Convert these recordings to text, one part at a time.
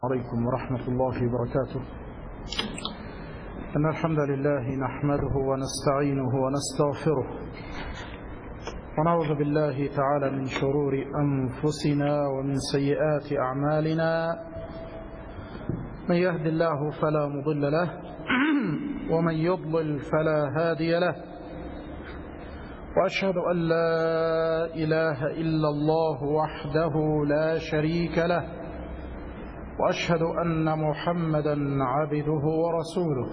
عليكم ورحمة الله وبركاته. إن الحمد لله نحمده ونستعينه ونستغفره ونعوذ بالله تعالى من شرور أنفسنا ومن سيئات أعمالنا. من يهد الله فلا مضل له ومن يضلل فلا هادي له، وأشهد أن لا إله إلا الله وحده لا شريك له، وأشهد أن محمدا عبده ورسوله.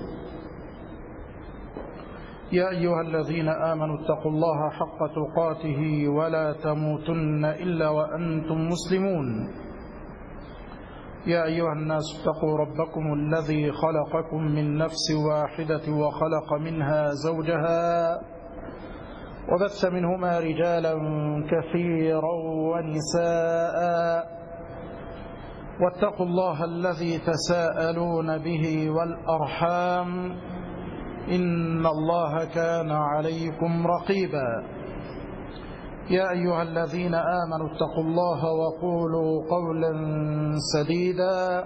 يا أيها الذين آمنوا اتقوا الله حق تقاته ولا تموتن إلا وأنتم مسلمون. يا أيها الناس اتقوا ربكم الذي خلقكم من نفس واحدة وخلق منها زوجها وبث منهما رجالا كثيرا ونساء، واتقوا الله الذي تساءلون به والأرحام إن الله كان عليكم رقيبا. يا أيها الذين آمنوا اتقوا الله وقولوا قولا سديدا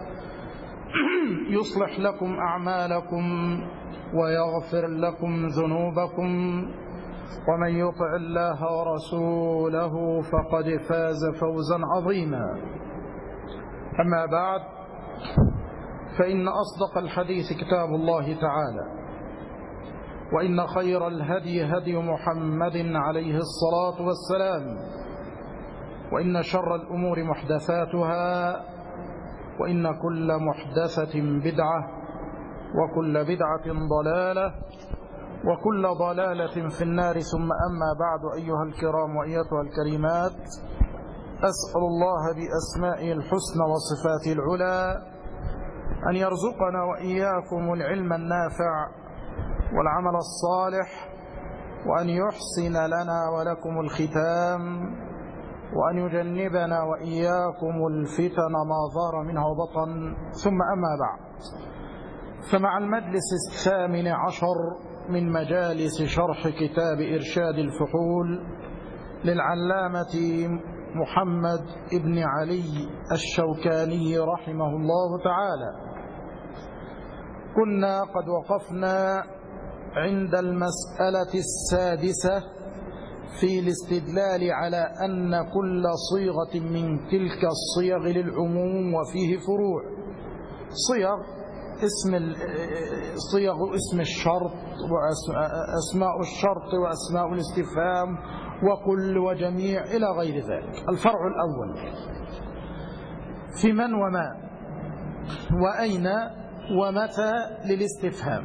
يصلح لكم أعمالكم ويغفر لكم ذنوبكم، ومن يطع الله ورسوله فقد فاز فوزا عظيما. أما بعد، فإن أصدق الحديث كتاب الله تعالى، وإن خير الهدي هدي محمد عليه الصلاة والسلام، وإن شر الأمور محدثاتها، وإن كل محدثة بدعة، وكل بدعة ضلالة، وكل ضلالة في النار. ثم أما بعد، أيها الكرام وأيتها الكريمات، أسأل الله بأسمائه الحسنى وصفاته العلى أن يرزقنا وإياكم العلم النافع والعمل الصالح، وأن يحسن لنا ولكم الختام، وأن يجنبنا وإياكم الفتن ما ظهر منها وبطن. ثم أما بعد، فمع المجلس 18 من مجالس شرح كتاب إرشاد الفحول للعلامة محمد ابن علي الشوكاني رحمه الله تعالى، كنا قد وقفنا عند المسألة السادسة في الاستدلال على أن كل صيغة من تلك الصيغ للعموم وفيه فروع. صيغ اسم الشرط وأسماء الشرط وأسماء الاستفهام وكل وجميع إلى غير ذلك. الفرع الأول في من وما وأين ومتى للاستفهام،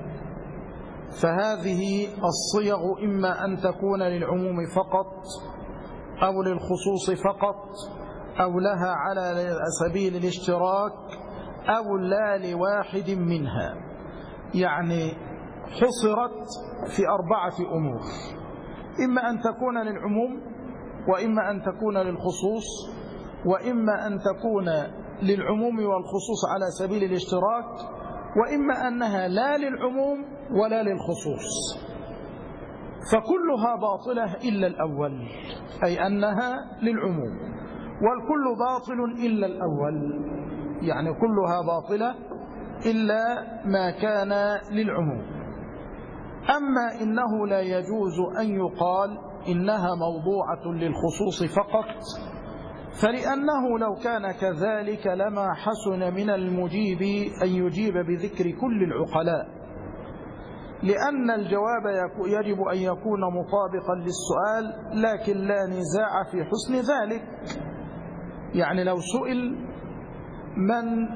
فهذه الصيغ إما أن تكون للعموم فقط أو للخصوص فقط، أو لها على سبيل الاشتراك، أو لا لواحد منها. يعني حصرت في 4 أمور: إما أن تكون للعموم، وإما أن تكون للخصوص، وإما أن تكون للعموم والخصوص على سبيل الاشتراك، وإما أنها لا للعموم ولا للخصوص. فكلها باطلة إلا الأول، أي أنها للعموم، والكل باطل إلا الأول، يعني كلها باطلة إلا ما كان للعموم. أما إنه لا يجوز أن يقال إنها موضوعة للخصوص فقط، فلأنه لو كان كذلك لما حسن من المجيب أن يجيب بذكر كل العقلاء، لأن الجواب يجب أن يكون مطابقا للسؤال، لكن لا نزاع في حسن ذلك. يعني لو سئل من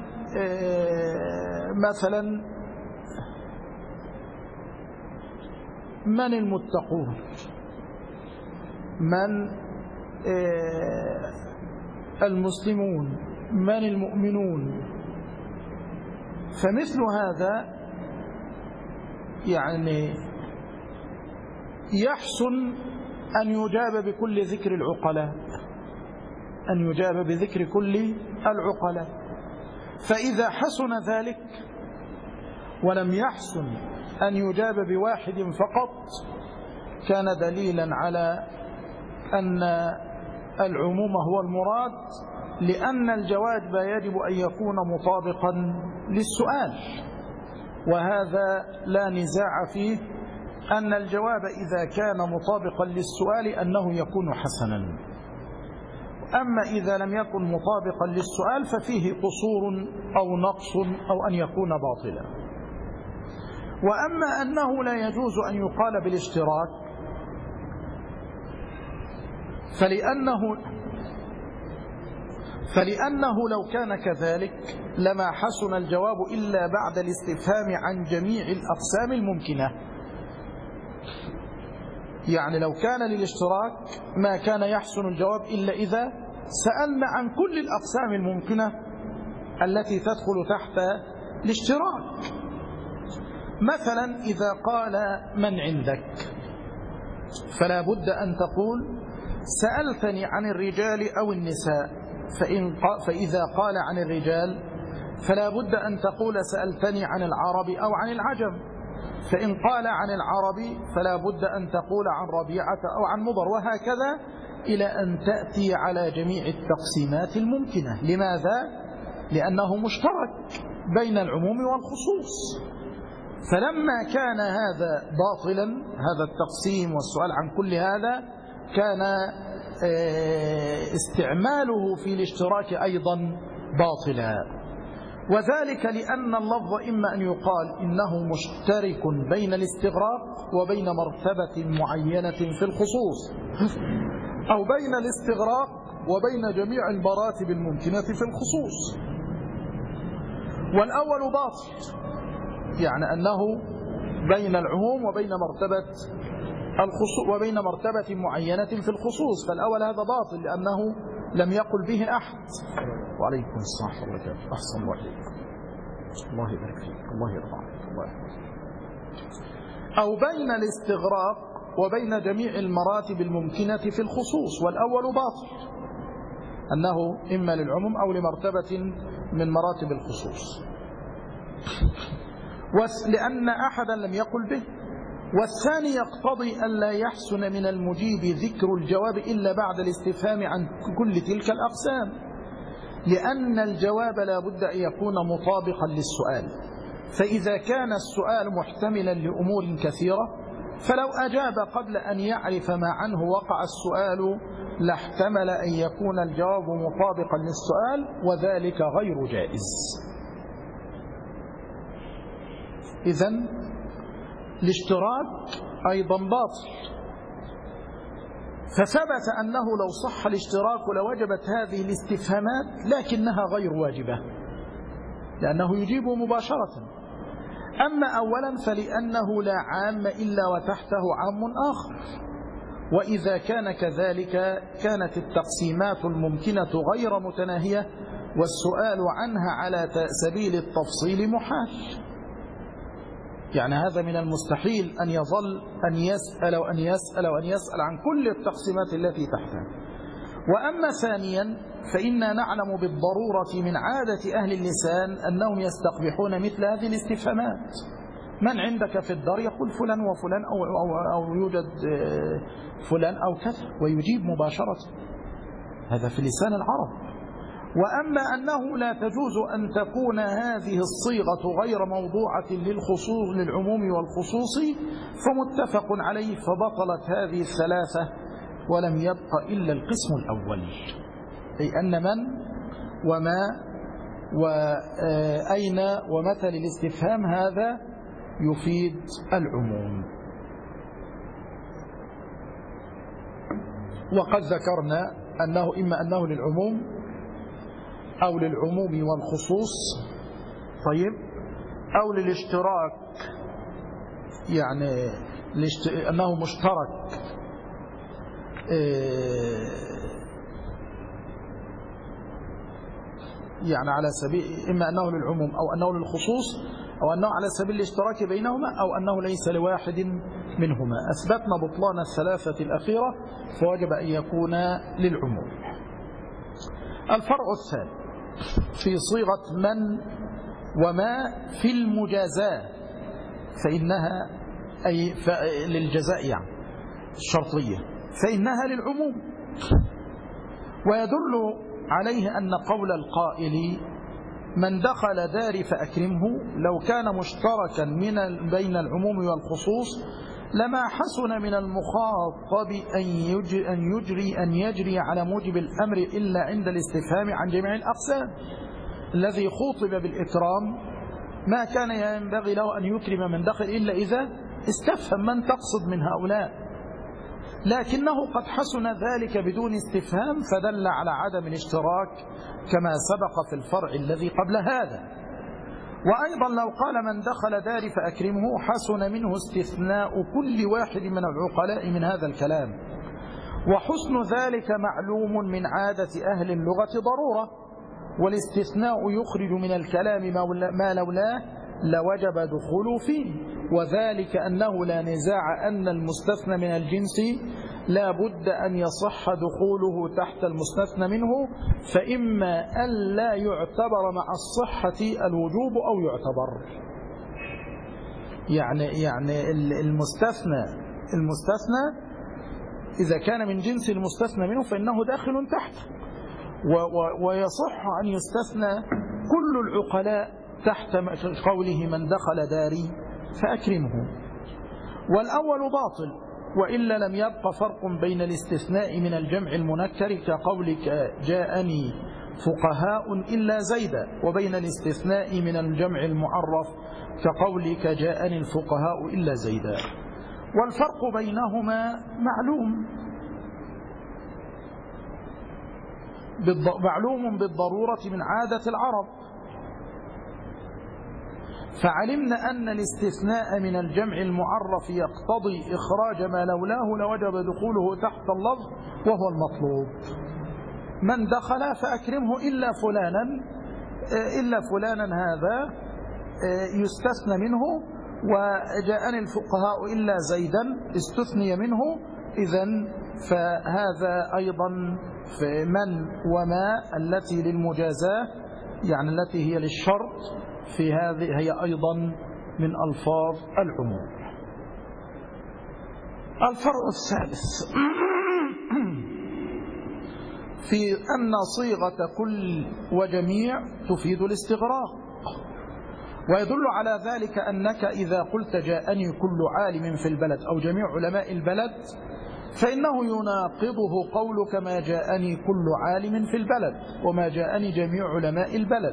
مثلا من المتقون، من المسلمون، من المؤمنون، فمثل هذا يعني يحسن أن يجاب بكل ذكر العقلاء، أن يجاب بذكر كل العقلاء. فإذا حسن ذلك ولم يحسن أن يجاب بواحد فقط، كان دليلا على أن العموم هو المراد، لأن الجواب يجب أن يكون مطابقا للسؤال، وهذا لا نزاع فيه أن الجواب إذا كان مطابقا للسؤال أنه يكون حسنا. أما إذا لم يكن مطابقا للسؤال ففيه قصور أو نقص أو أن يكون باطلا. وأما أنه لا يجوز أن يقال بالاشتراك فلأنه لو كان كذلك لما حسن الجواب إلا بعد الاستفهام عن جميع الأقسام الممكنة. يعني لو كان للاشتراك ما كان يحسن الجواب إلا إذا سألنا عن كل الأقسام الممكنة التي تدخل تحت الاشتراك. مثلا إذا قال من عندك فلا بد أن تقول سألتني عن الرجال أو النساء، فإذا قال عن الرجال فلا بد أن تقول سألتني عن العرب أو عن العجم، فإن قال عن العرب فلا بد أن تقول عن ربيعة أو عن مضر، وهكذا إلى أن تأتي على جميع التقسيمات الممكنة. لماذا؟ لأنه مشترك بين العموم والخصوص. فلما كان هذا باطلا، هذا التقسيم والسؤال عن كل هذا، كان استعماله في الاشتراك أيضا باطلا. وذلك لأن اللفظ إما أن يقال إنه مشترك بين الاستغراق وبين مرتبة معينة في الخصوص، أو بين الاستغراق وبين جميع المراتب الممكنة في الخصوص. والأول باطل، يعني أنه بين العموم وبين مرتبة معينة في الخصوص، فالأول هذا باطل لأنه لم يقل به أحد. وعليكم السلام ورحمة الله وبركاته. أحسن الله عليكم، الله يبارك فيك، الله يرضى عنك، الله يحفظك. أو بين الاستغراق وبين جميع المراتب الممكنة في الخصوص، والأول باطل أنه إما للعموم أو لمرتبة من مراتب الخصوص، لأن أحدا لم يقل به. والثاني يقتضي ألا يحسن من المجيب ذكر الجواب إلا بعد الاستفهام عن كل تلك الأقسام، لأن الجواب لا بد أن يكون مطابقا للسؤال. فإذا كان السؤال محتملا لأمور كثيرة فلو أجاب قبل أن يعرف ما عنه وقع السؤال لاحتمل أن يكون الجواب مطابقا للسؤال، وذلك غير جائز. إذن الاشتراك أيضا باطل. فثبت أنه لو صح الاشتراك لوجبت هذه الاستفهامات، لكنها غير واجبة لأنه يجيب مباشرة. أما أولا فلأنه لا عام إلا وتحته عام آخر، وإذا كان كذلك كانت التقسيمات الممكنة غير متناهية، والسؤال عنها على سبيل التفصيل محال. يعني هذا من المستحيل أن يظل أن يسأل وأن يسأل وأن يسأل عن كل التقسيمات التي تحتها. وأما ثانيا فإنا نعلم بالضرورة من عادة أهل اللسان أنهم يستقبحون مثل هذه الاستفهامات. من عندك في الدار يقول فلان وفلان أو يوجد فلان أو كذا، ويجيب مباشرة. هذا في لسان العرب. وأما أنه لا تجوز أن تكون هذه الصيغة غير موضوعة للعموم والخصوص فمتفق عليه، فبطلت هذه الثلاثة ولم يبق إلا القسم الأول، أي أن من وما وأين ومتى للاستفهام هذا يفيد العموم. وقد ذكرنا أنه إما أنه للعموم أو للعموم والخصوص، طيب، أو للاشتراك، يعني أنه مشترك يعني على سبيل إما أنه للعموم أو أنه للخصوص أو أنه على سبيل الاشتراك بينهما أو أنه ليس لواحد منهما. أثبتنا بطلان الثلاثة الأخيرة فوجب أن يكون للعموم. الفرع الثاني في صيغة من وما في المجازاة، فإنها أي للجزاء يعني الشرطية، فإنها للعموم. ويدل عليه أن قول القائل من دخل داري فأكرمه لو كان مشتركا بين العموم والخصوص لما حسن من المخاطب أن يجري على موجب الأمر إلا عند الاستفهام عن جميع الأقسام. الذي خوطب بالإكرام ما كان ينبغي له أن يكرم من دخل إلا إذا استفهم من تقصد من هؤلاء، لكنه قد حسن ذلك بدون استفهام فدل على عدم الاشتراك كما سبق في الفرع الذي قبل هذا. وأيضا لو قال من دخل داري فأكرمه حسن منه استثناء كل واحد من العقلاء من هذا الكلام، وحسن ذلك معلوم من عادة أهل اللغة ضرورة، والاستثناء يخرج من الكلام ما لولاه لوجب دخوله فيه، وذلك أنه لا نزاع أن المستثنى من الجنس لا بد أن يصح دخوله تحت المستثنى منه، فإما أن لا يعتبر مع الصحة الوجوب أو يعتبر. يعني المستثنى إذا كان من جنس المستثنى منه فإنه داخل تحته، ويصح أن يستثنى كل العقلاء تحت قوله من دخل داري فأكرمه. والأول باطل، وإلا لم يبق فرق بين الاستثناء من الجمع المنكر كقولك جاءني فقهاء إلا زيدا، وبين الاستثناء من الجمع المعرف كقولك جاءني الفقهاء إلا زيدا، والفرق بينهما معلوم بالضرورة من عادة العرب. فعلمنا أن الاستثناء من الجمع المعرف يقتضي إخراج ما لولاه لوجب دخوله تحت اللفظ وهو المطلوب. من دخل فأكرمه إلا فلانا هذا يستثنى منه، وجاءني الفقهاء إلا زيدا استثني منه. إذن فهذا أيضا في من وما التي للمجازاة، يعني التي هي للشرط، في هذه هي أيضا من ألفاظ العموم. الفرع الثالث في أن صيغة كل وجميع تفيد الاستغراق، ويدل على ذلك أنك إذا قلت جاءني كل عالم في البلد أو جميع علماء البلد فإنه يناقضه قولك ما جاءني كل عالم في البلد وما جاءني جميع علماء البلد.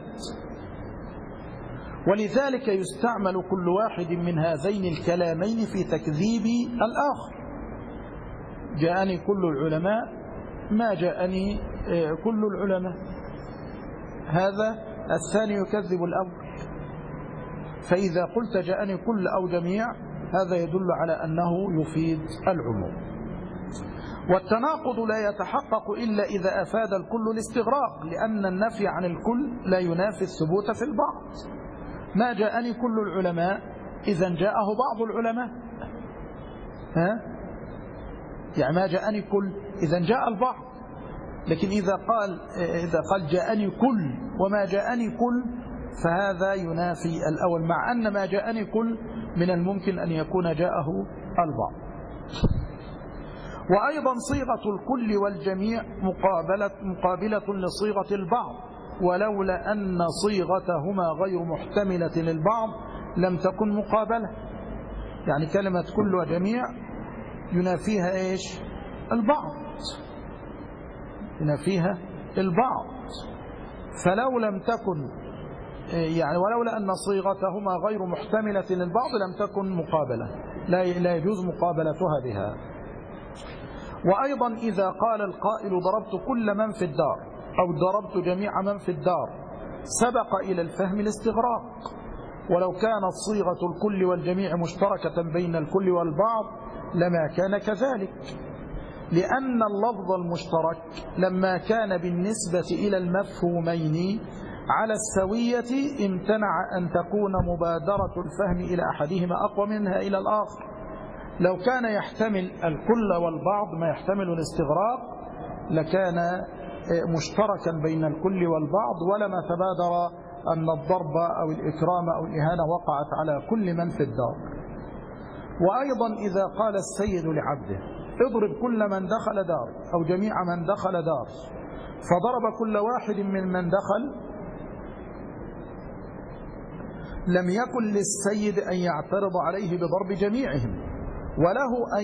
ولذلك يستعمل كل واحد من هذين الكلامين في تكذيب الآخر. جاءني كل العلماء ما جاءني كل العلماء، هذا الثاني يكذب الأول. فإذا قلت جاءني كل أو جميع هذا يدل على أنه يفيد العموم. والتناقض لا يتحقق إلا إذا أفاد الكل الاستغراق، لأن النفي عن الكل لا ينافي الثبوت في البعض. ما جاءني كل العلماء إذن جاءه بعض العلماء، يعني ما جاءني كل إذن جاء البعض. لكن إذا قال جاءني كل وما جاءني كل فهذا ينافي الأول، مع أن ما جاءني كل من الممكن أن يكون جاءه البعض. وأيضا صيغة الكل والجميع مقابلة لصيغة البعض، ولولا أن صيغتهما غير محتملة للبعض لم تكن مقابلة. يعني كلمة كل وجميع ينافيها إيش؟ البعض، ينافيها البعض. فلو لم تكن يعني ولولا أن صيغتهما غير محتملة للبعض لم تكن مقابلة، لا يجوز مقابلتها بها. وأيضا إذا قال القائل ضربت كل من في الدار أو ضربت جميع من في الدار سبق إلى الفهم الاستغراق، ولو كانت صيغة الكل والجميع مشتركة بين الكل والبعض لما كان كذلك، لأن اللفظ المشترك لما كان بالنسبة إلى المفهومين على السوية امتنع أن تكون مبادرة الفهم إلى أحدهما أقوى منها إلى الآخر. لو كان يحتمل الكل والبعض ما يحتمل الاستغراق لكان مشتركا بين الكل والبعض، ولما تبادر أن الضرب أو الإكرام أو الإهانة وقعت على كل من في الدار. وأيضا إذا قال السيد لعبده اضرب كل من دخل دار أو جميع من دخل دار فضرب كل واحد من دخل، لم يكن للسيد أن يعترض عليه بضرب جميعهم، وله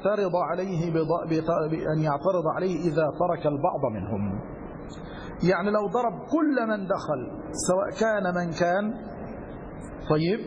أن يعترض عليه إذا ترك البعض منهم. يعني لو ضرب كل من دخل سواء كان من كان، طيب،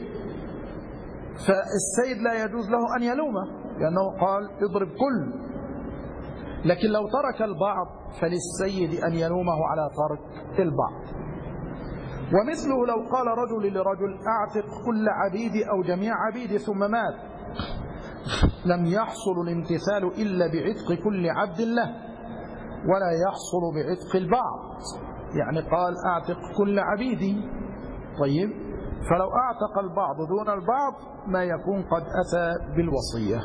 فالسيد لا يجوز له أن يلومه لأنه قال اضرب كل، لكن لو ترك البعض فللسيد أن يلومه على ترك البعض. ومثله لو قال رجل لرجل اعتق كل عبيدي أو جميع عبيدي ثم مات، لم يحصل الامتثال إلا بعتق كل عبد له ولا يحصل بعتق البعض. يعني قال اعتق كل عبيدي، طيب، فلو اعتق البعض دون البعض ما يكون قد أتى بالوصية.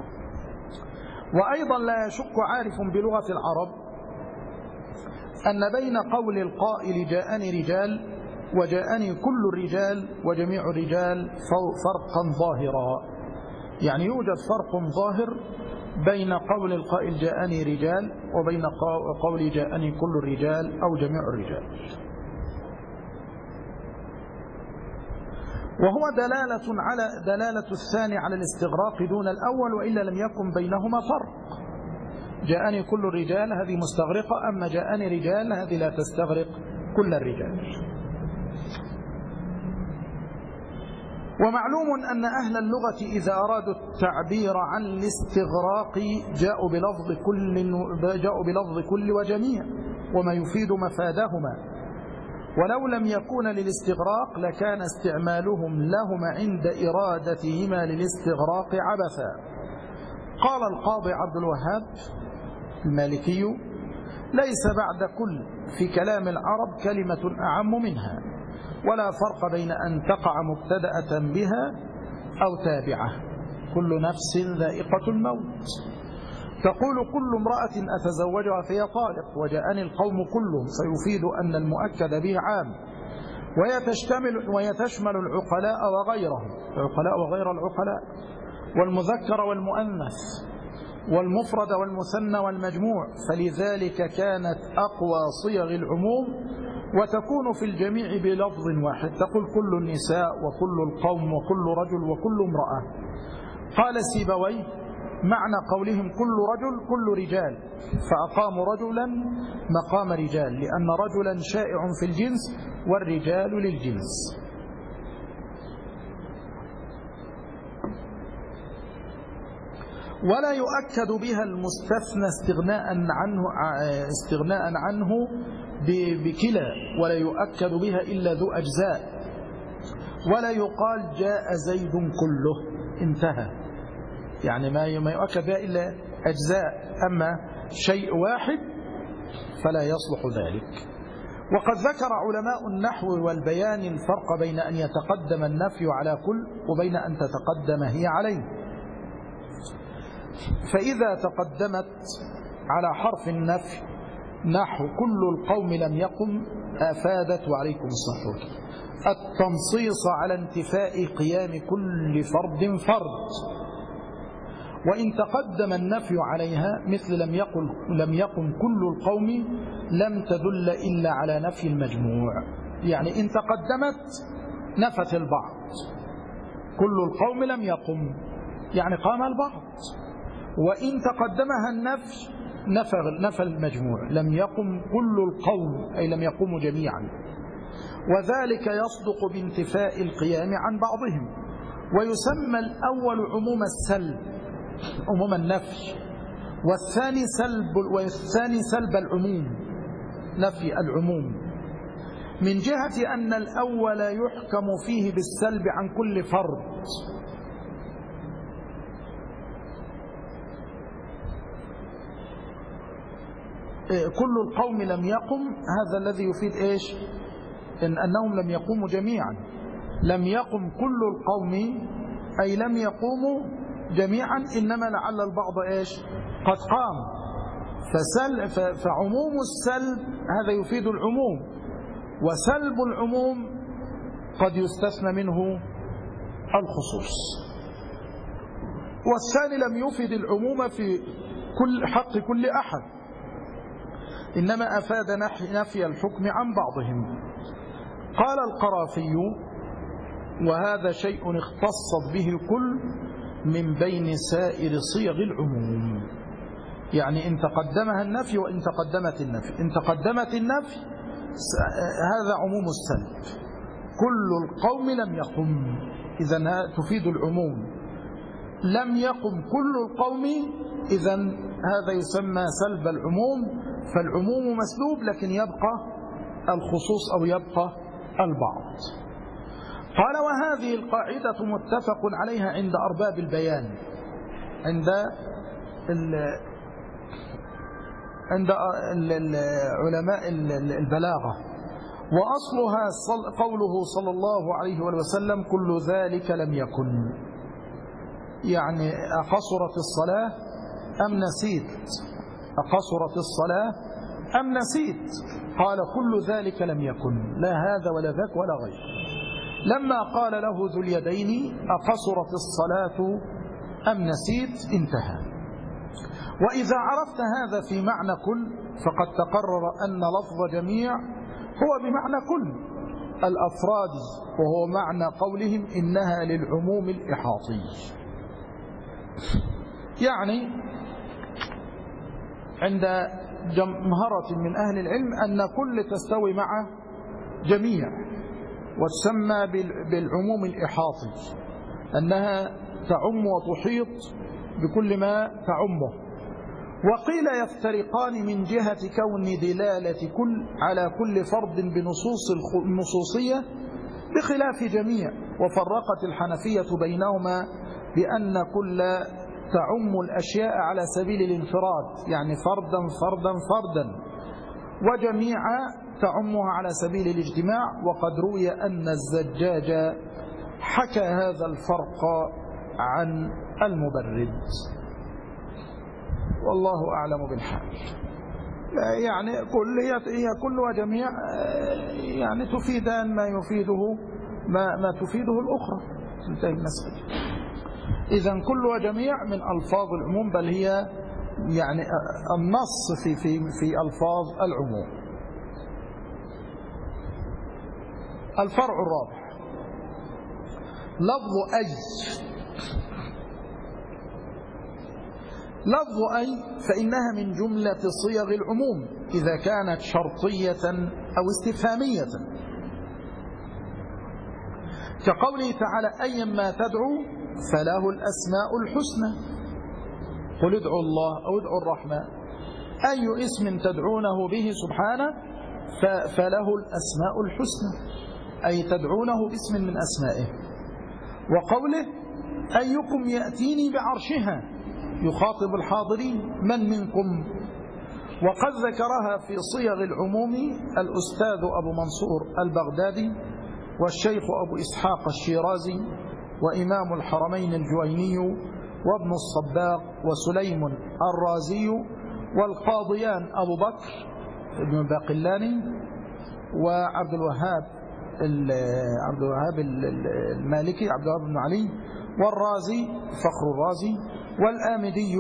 وأيضا لا يشك عارف بلغة العرب أن بين قول القائل جاءني رجال وجاءني كل الرجال وجميع الرجال فرقا ظاهرا. يعني يوجد فرق ظاهر بين قول القائل جاءني رجال وبين قول جاءني كل الرجال أو جميع الرجال. وهو دلالة الثاني على الاستغراق دون الأول، وإلا لم يكن بينهما فرق. جاءني كل الرجال هذه مستغرقة، أما جاءني رجال هذه لا تستغرق كل الرجال. ومعلوم أن أهل اللغة إذا أرادوا التعبير عن الاستغراق جاءوا بلفظ كل وجميع وما يفيد مفادهما، ولو لم يكون للاستغراق لكان استعمالهم لهما عند إرادتهما للاستغراق عبثا. قال القاضي عبد الوهاب المالكي: ليس بعد كل في كلام العرب كلمة أعم منها، ولا فرق بين أن تقع مبتدأة بها أو تابعة. كل نفس ذائقة الموت. تقول كل امرأة أتزوجها فهي طالق، وجاءني القوم كلهم، فيفيد أن المؤكد به عام، ويتشمل العقلاء وغيرهم، العقلاء وغير العقلاء، والمذكر والمؤنث، والمفرد والمثنى والمجموع، فلذلك كانت أقوى صيغ العموم وتكون في الجميع بلفظ واحد. تقول كل النساء وكل القوم وكل رجل وكل امرأة. قال سيبويه: معنى قولهم كل رجل كل رجال، فأقاموا رجلا مقام رجال، لأن رجلا شائع في الجنس والرجال للجنس. ولا يؤكد بها المستثنى استغناء عنه بكلا، ولا يؤكد بها إلا ذو أجزاء، ولا يقال جاء زيد كله، انتهى. يعني ما يؤكد بها إلا أجزاء، أما شيء واحد فلا يصلح ذلك. وقد ذكر علماء النحو والبيان الفرق بين أن يتقدم النفي على كل وبين أن تتقدم هي عليه. فإذا تقدمت على حرف النفي نحو كل القوم لم يقم أفادت، وعليكم الصلاة والسلام، التنصيص على انتفاء قيام كل فرد فرد. وإن تقدم النفي عليها مثل لم يقم كل القوم لم تدل إلا على نفي المجموع. يعني إن تقدمت نفت البعض، كل القوم لم يقم يعني قام البعض، وإن تقدمها النفي نفى المجموع، لم يقم كل القوم أي لم يقوموا جميعا، وذلك يصدق بانتفاء القيام عن بعضهم. ويسمى الأول عموم السلب، عموم النفي، والثاني سلب العموم، نفي العموم، من جهة أن الأول يحكم فيه بالسلب عن كل فرد، كل القوم لم يقم، هذا الذي يفيد إيش؟ إن أنهم لم يقوموا جميعا. لم يقم كل القوم أي لم يقوموا جميعا، إنما لعل البعض إيش؟ قد قام. فعموم السلب هذا يفيد العموم، وسلب العموم قد يستثنى منه الخصوص. والثاني لم يفيد العموم في كل حق كل أحد، إنما أفاد نفي الحكم عن بعضهم. قال القرافي: وهذا شيء اختصت به الكل من بين سائر صيغ العموم. يعني إن تقدمها النفي وإن تقدمت النفي. إن تقدمت النفي هذا عموم السلب، كل القوم لم يقم، إذن تفيد العموم. لم يقم كل القوم، إذن هذا يسمى سلب العموم، فالعموم مسلوب لكن يبقى الخصوص أو يبقى البعض. قال: وهذه القاعدة متفق عليها عند أرباب البيان، عند علماء البلاغة، وأصلها قوله صلى الله عليه وسلم: كل ذلك لم يكن. يعني أقصرت الصلاة أم نسيت؟ أقصرت الصلاة أم نسيت؟ قال: كل ذلك لم يكن، لا هذا ولا ذاك ولا غير. لما قال له ذو اليدين: أقصرت الصلاة أم نسيت؟ انتهى. وإذا عرفت هذا في معنى كل فقد تقرر أن لفظ جميع هو بمعنى كل الأفراد، وهو معنى قولهم إنها للعموم الإحاطي. يعني عند جمهرة من أهل العلم أن كل تستوي مع جميع، وتسمى بالعموم الإحاطي، أنها تعم وتحيط بكل ما تعمه. وقيل يفترقان من جهة كون دلالة كل على كل فرد بنصوص النصوصية بخلاف جميع، وفرقت الحنفية بينهما بأن كل تعم الأشياء على سبيل الانفراد، يعني فردا فردا فردا، وجميع تعمها على سبيل الاجتماع. وقد روي أن الزجاج حكى هذا الفرق عن المبرد، والله أعلم بالحال. يعني هي كل وجميع يعني تفيدان ما يفيده ما تفيده الأخرى، تنتهي المسألة. إذن كل وجميع من ألفاظ العموم، بل هي يعني النص في ألفاظ العموم. الفرع الرابع: لفظ أي. لفظ أي فإنها من جملة صيغ العموم إذا كانت شرطية أو استفهامية، كقوله تعالى: أيما تدعو فله الأسماء الحسنى، قل ادعوا الله أو ادعوا الرحمن، أي اسم تدعونه به سبحانه فله الأسماء الحسنى، أي تدعونه باسم من أسمائه. وقوله: أيكم يأتيني بعرشها، يخاطب الحاضرين: من منكم. وقد ذكرها في صيغ العموم الأستاذ أبو منصور البغدادي، والشيخ أبو إسحاق الشيرازي، وإمام الحرمين الجويني، وابن الصباغ، وسليم الرازي، والقاضيان أبو بكر بن باقلاني، وعبد الوهاب المالكي، عبد الوهاب بن علي، والرازي فخر الرازي، والآمدي،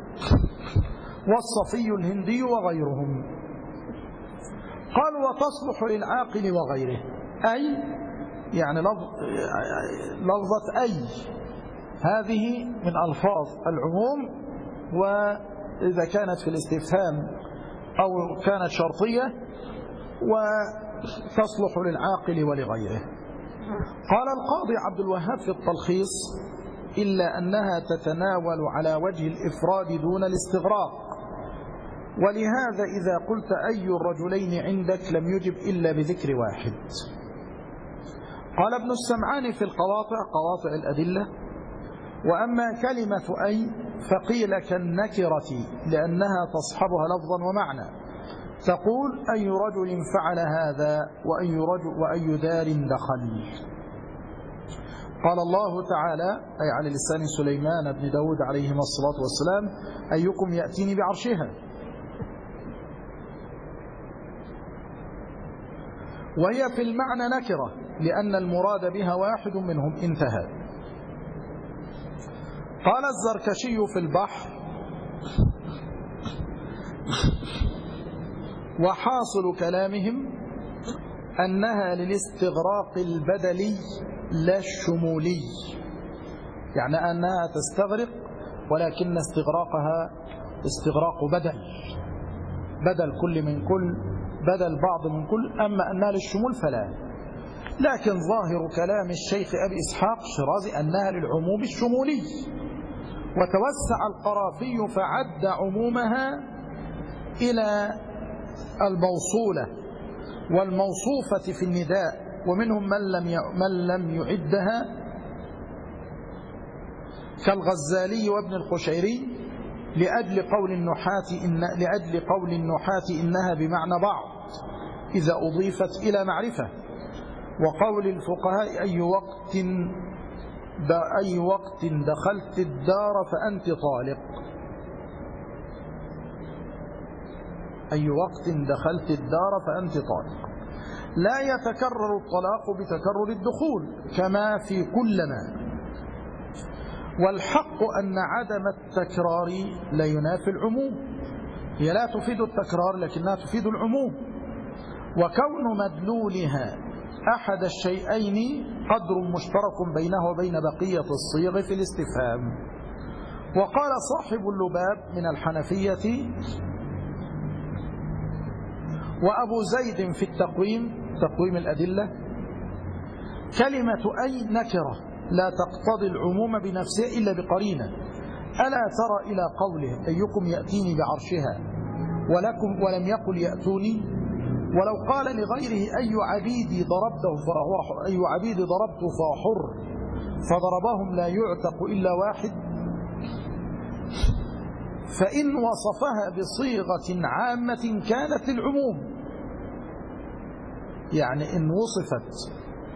والصفي الهندي، وغيرهم. قالوا: وتصلح للعاقل وغيره. أي يعني لفظة أي هذه من ألفاظ العموم، وإذا كانت في الاستفهام أو كانت شرطية، وتصلح للعاقل ولغيره. قال القاضي عبد الوهاب في التلخيص: إلا أنها تتناول على وجه الإفراد دون الاستغراق، ولهذا إذا قلت أي الرجلين عندك لم يجب إلا بذكر واحد. قال ابن السمعاني في القواطع، قواطع الأدلة: وأما كلمة أي فقيل كالنكرة لأنها تصحبها لفظا ومعنى، تقول: أي رجل فعل هذا، وأي دار دخل. قال الله تعالى، أي على لسان سليمان بن داود عليهما الصلاة والسلام: أيكم يأتيني بعرشها. وهي في المعنى نكرة لأن المراد بها واحد منهم، انتهى. قال الزركشي في البحر: وحاصل كلامهم أنها للاستغراق البدلي لا الشمولي، يعني أنها تستغرق ولكن استغراقها استغراق بدل كل من كل، بدل بعض من كل، أما أنها للشمول فلا. لكن ظاهر كلام الشيخ أبي إسحاق الشيرازي أنها للعموم الشمولي، وتوسع القرافي فعد عمومها إلى الموصولة والموصوفة في النداء، ومنهم من لم يعدها كالغزالي وابن القشيري لأجل قول النحاة إنها بمعنى بعض إذا أضيفت إلى معرفة، وقول الفقهاء أي وقت دخلت الدار فأنت طالق، أي وقت دخلت الدار فأنت طالق. لا يتكرر الطلاق بتكرر الدخول كما في كلما. والحق أن عدم التكرار لا ينافي العموم، هي لا تفيد التكرار لكنها تفيد العموم. وكون مدلولها أحد الشيئين قدر مشترك بينه وبين بقية الصيغ في الاستفهام. وقال صاحب اللباب من الحنفية وأبو زيد في تقويم الأدلة: كلمة أي نكرة لا تقتضي العموم بنفسها إلا بقرينة. ألا ترى إلى قوله أيكم يأتيني بعرشها ولم يقل يأتوني، ولو قال لغيره أي عبيدي ضربته فهو حر فضربهم لا يعتق إلا واحد، فإن وصفها بصيغة عامة كانت للعموم، يعني إن وصفت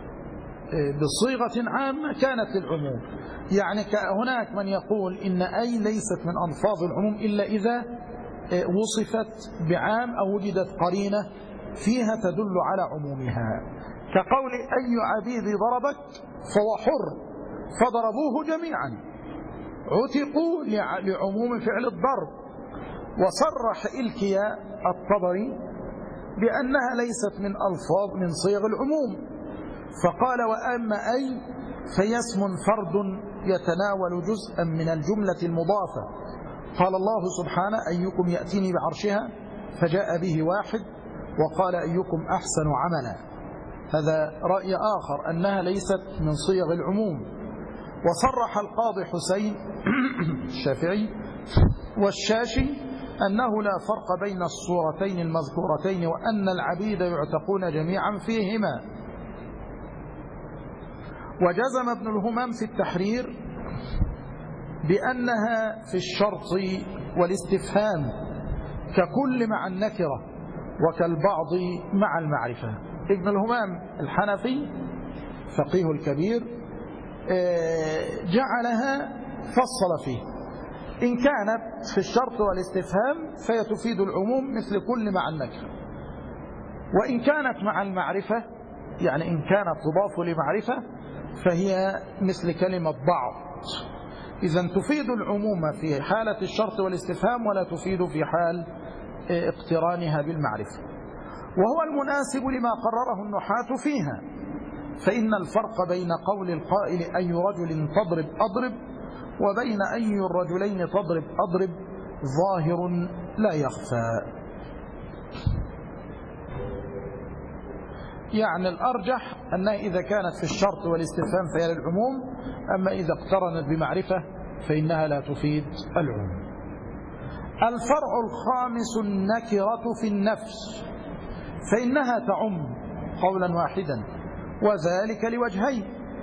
بصيغة عامة كانت للعموم. يعني هناك من يقول إن أي ليست من ألفاظ العموم إلا إذا وصفت بعام أو وجدت قرينة فيها تدل على عمومها، كقول أي عبيد ضربك فهو حر فضربوه جميعا، عتقوا لعموم فعل الضرب. وصرح إلكيا الطبري بأنها ليست من ألفاظ من صيغ العموم، فقال وأما أي فهي اسم فرد يتناول جزءا من الجملة المضافة. قال الله سبحانه أيكم يأتيني بعرشها فجاء به واحد، وقال أيكم أحسن عملا. هذا رأي آخر أنها ليست من صيغ العموم. وصرح القاضي حسين الشافعي والشاشي أنه لا فرق بين الصورتين المذكورتين، وأن العبيد يعتقون جميعا فيهما. وجزم ابن الهمام في التحرير بأنها في الشرط والاستفهام ككل مع النكرة وكالبعض مع المعرفة. ابن الهمام الحنفي فقيه الكبير جعلها فصل فيه: إن كانت في الشرط والاستفهام فهي تفيد العموم مثل كل مع النكرة، وإن كانت مع المعرفة يعني إن كانت تضاف لمعرفة فهي مثل كلمة بعض. إذن تفيد العموم في حالة الشرط والاستفهام ولا تفيد في حال اقترانها بالمعرفة. وهو المناسب لما قرره النحاة فيها، فإن الفرق بين قول القائل أي رجل تضرب أضرب وبين أي الرجلين تضرب أضرب ظاهر لا يخفى. يعني الأرجح أنها إذا كانت في الشرط والاستفهام فهي للعموم، أما إذا اقترنت بمعرفة فإنها لا تفيد العموم. الفرع الخامس النكرة في النفس، فإنها تعم قولا واحدا، وذلك لوجهين: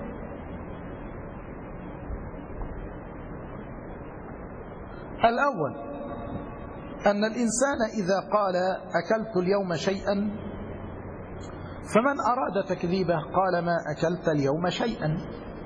الأول أن الإنسان إذا قال أكلت اليوم شيئا فمن أراد تكذيبه قال ما أكلت اليوم شيئا،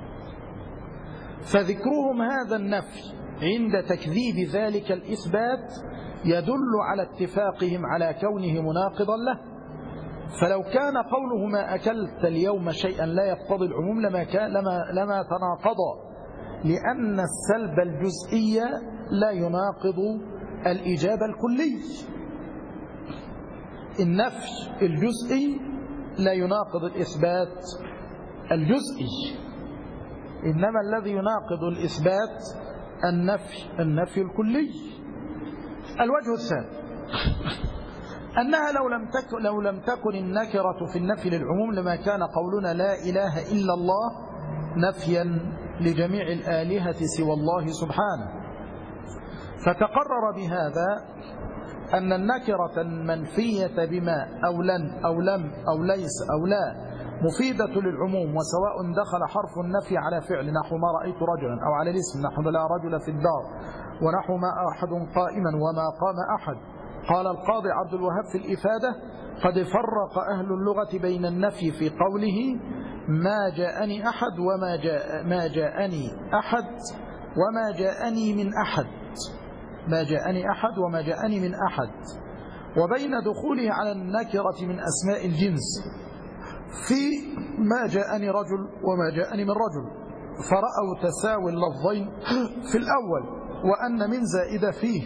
فذكرهم هذا النفي عند تكذيب ذلك الإثبات يدل على اتفاقهم على كونه مناقضا له. فلو كان قوله ما أكلت اليوم شيئا لا يقتضي العموم لما تناقضا، لأن السلب الجزئي لا يناقض الإجابة الكلي. النفي الجزئي لا يناقض الإثبات الجزئي، إنما الذي يناقض الإثبات النفي الكلي. الوجه الثاني أنها لو لم تكن النكرة في النفي للعموم لما كان قولنا لا إله إلا الله نفيا لجميع الآلهة سوى الله سبحانه. فتقرر بهذا أن النكرة المنفية بما أو لن أو لم أو ليس أو لا مفيدة للعموم، وسواء دخل حرف النفي على فعل نحو ما رأيت رجلا، أو على الاسم نحو لا رجل في الدار، ونحو ما أحد قائما وما قام أحد. قال القاضي عبد الوهاب في الإفادة: قد فرق أهل اللغة بين النفي في قوله ما جاءني أحد ما جاءني أحد وما جاءني من أحد، ما جاءني أحد وما جاءني من أحد، وبين دخوله على النكرة من أسماء الجنس في ما جاءني رجل وما جاءني من رجل، فرأوا تساوي اللفظين في الأول وأن من زائدة فيه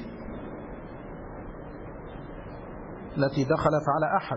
التي دخلت على أحد،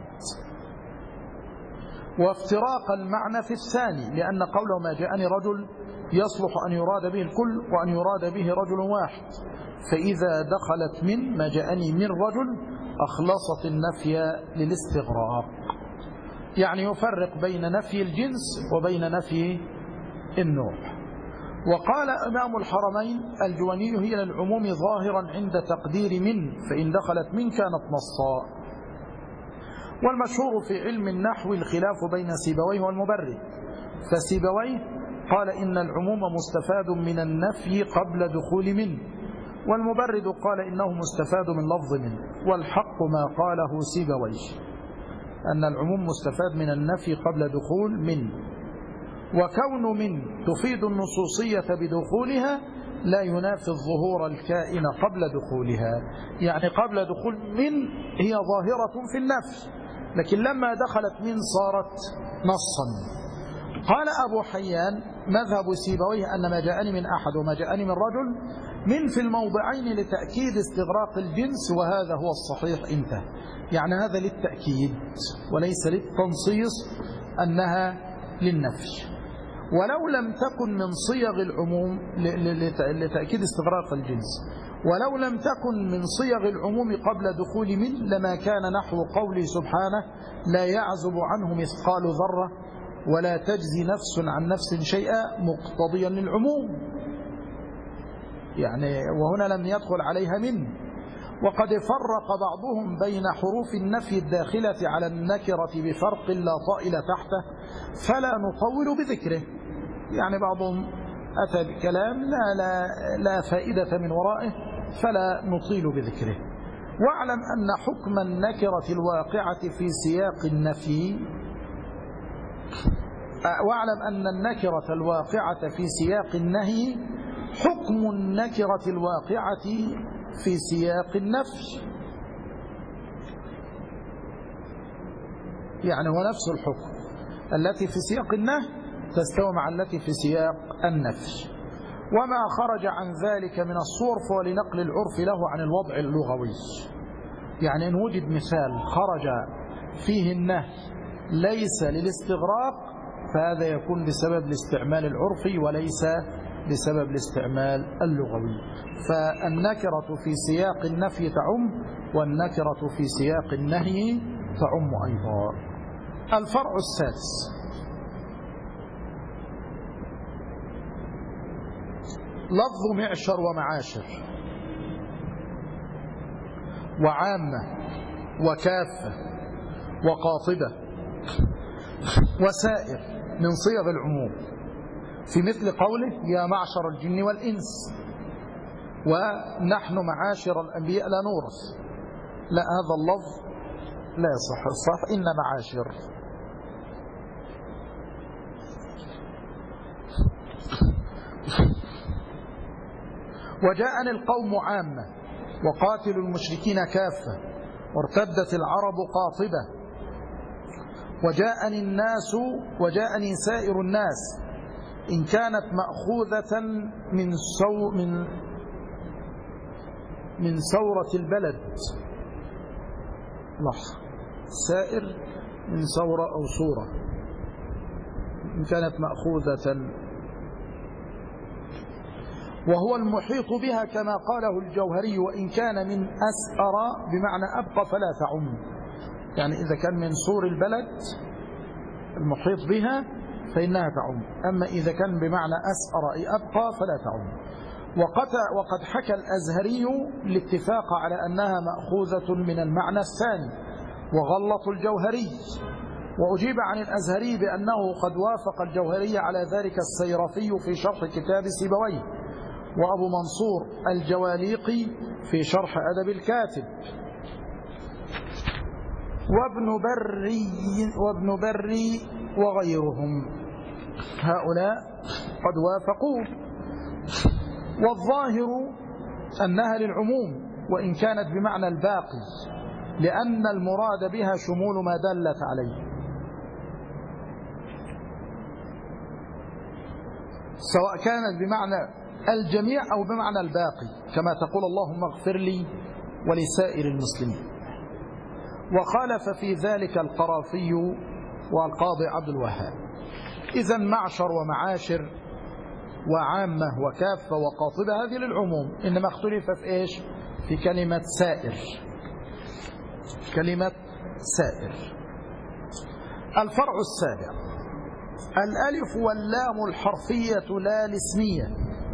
وافتراق المعنى في الثاني، لأن قوله ما جاءني رجل يصلح أن يراد به الكل وأن يراد به رجل واحد، فإذا دخلت من ما جاءني من رجل أخلصت النفي للاستغراق، يعني يفرق بين نفي الجنس وبين نفي النوع. وقال إمام الحرمين الجويني: هي للعموم ظاهرا عند تقدير من، فإن دخلت من كانت نصا. والمشهور في علم النحو الخلاف بين سيبويه والمبرد، فسيبويه قال إن العموم مستفاد من النفي قبل دخول من، والمبرد قال إنه مستفاد من لفظ من، والحق ما قاله سيبويه أن العموم مستفاد من النفي قبل دخول من، وكون من تفيد النصوصية بدخولها لا ينافي الظهور الكائن قبل دخولها، يعني قبل دخول من هي ظاهرة في النفي، لكن لما دخلت من صارت نصا. قال أبو حيان: مذهب سيبويه أن ما جاءني من أحد وما جاءني من رجل من في الموضعين لتأكيد استغراق الجنس، وهذا هو الصحيح. انتهى. يعني هذا للتأكيد وليس للتنصيص أنها للنفي. ولو لم تكن من صيغ العموم لتأكيد استغراق الجنس، ولو لم تكن من صيغ العموم قبل دخول من لما كان نحو قوله سبحانه: لا يعزب عنه مثقال ذرة ولا تجزي نفس عن نفس شيئا، مقتضيا للعموم، يعني وهنا لم يدخل عليها من. وقد فرق بعضهم بين حروف النفي الداخلة على النكرة بفرق لا طائل تحته فلا نطول بذكره، يعني بعضهم أتى بكلام لا فائدة من ورائه فلا نطيل بذكره. واعلم أن حكم النكرة الواقعة في سياق النفي واعلم أن النكرة الواقعة في سياق النهي حكم النكرة الواقعة في سياق النفي، يعني هو نفس الحكم، التي في سياق النهي تستوي مع التي في سياق النفي. وما خرج عن ذلك من الصور فهو لنقل العرف له عن الوضع اللغوي، يعني إن وجد مثال خرج فيه النهي ليس للاستغراق فهذا يكون بسبب الاستعمال العرفي وليس بسبب الاستعمال اللغوي. فالنكرة في سياق النفي تعم، والنكرة في سياق النهي تعم أيضا. الفرع السادس: لفظ معشر ومعاشر وعامة وكافة وقاطبة وسائر من صيغ العموم، في مثل قوله: يا معشر الجن والإنس، ونحن معاشر الأنبياء لا نورث. لا، هذا اللفظ لا يصح، الصح إن معاشر. وجاءني القوم عامة وقاتلوا المشركين كافة وارتدت العرب قاطبة، وجاءني الناس وجاءني سائر الناس إن كانت مأخوذة من سورة البلد. لحظة، سائر من ثورة أو صورة إن كانت مأخوذة. وهو المحيط بها كما قاله الجوهري، وإن كان من أسأر بمعنى أبقى فلا تعم، يعني إذا كان من سور البلد المحيط بها فإنها تعم، أما إذا كان بمعنى أسأر أي أبقى فلا تعم. وقد حكى الأزهري الاتفاق على أنها مأخوذة من المعنى الثاني، وغلط الجوهري. وأجيب عن الأزهري بأنه قد وافق الجوهري على ذلك السيرفي في شرح كتاب سيبويه، وأبو منصور الجواليقي في شرح أدب الكاتب، وابن بري وغيرهم، هؤلاء قد وافقوه. والظاهر أنها للعموم وإن كانت بمعنى الباقي، لأن المراد بها شمول ما دلت عليه، سواء كانت بمعنى الجميع أو بمعنى الباقي، كما تقول اللهم اغفر لي ولسائر المسلمين. وخالف في ذلك القرافي والقاضي عبد الوهاب. إذن معشر ومعاشر وعامة وكافة وقاطبة هذه للعموم، إنما اختلف في إيش؟ في كلمة سائر. كلمة سائر. الفرع السابع: الألف واللام الحرفية لا الاسمية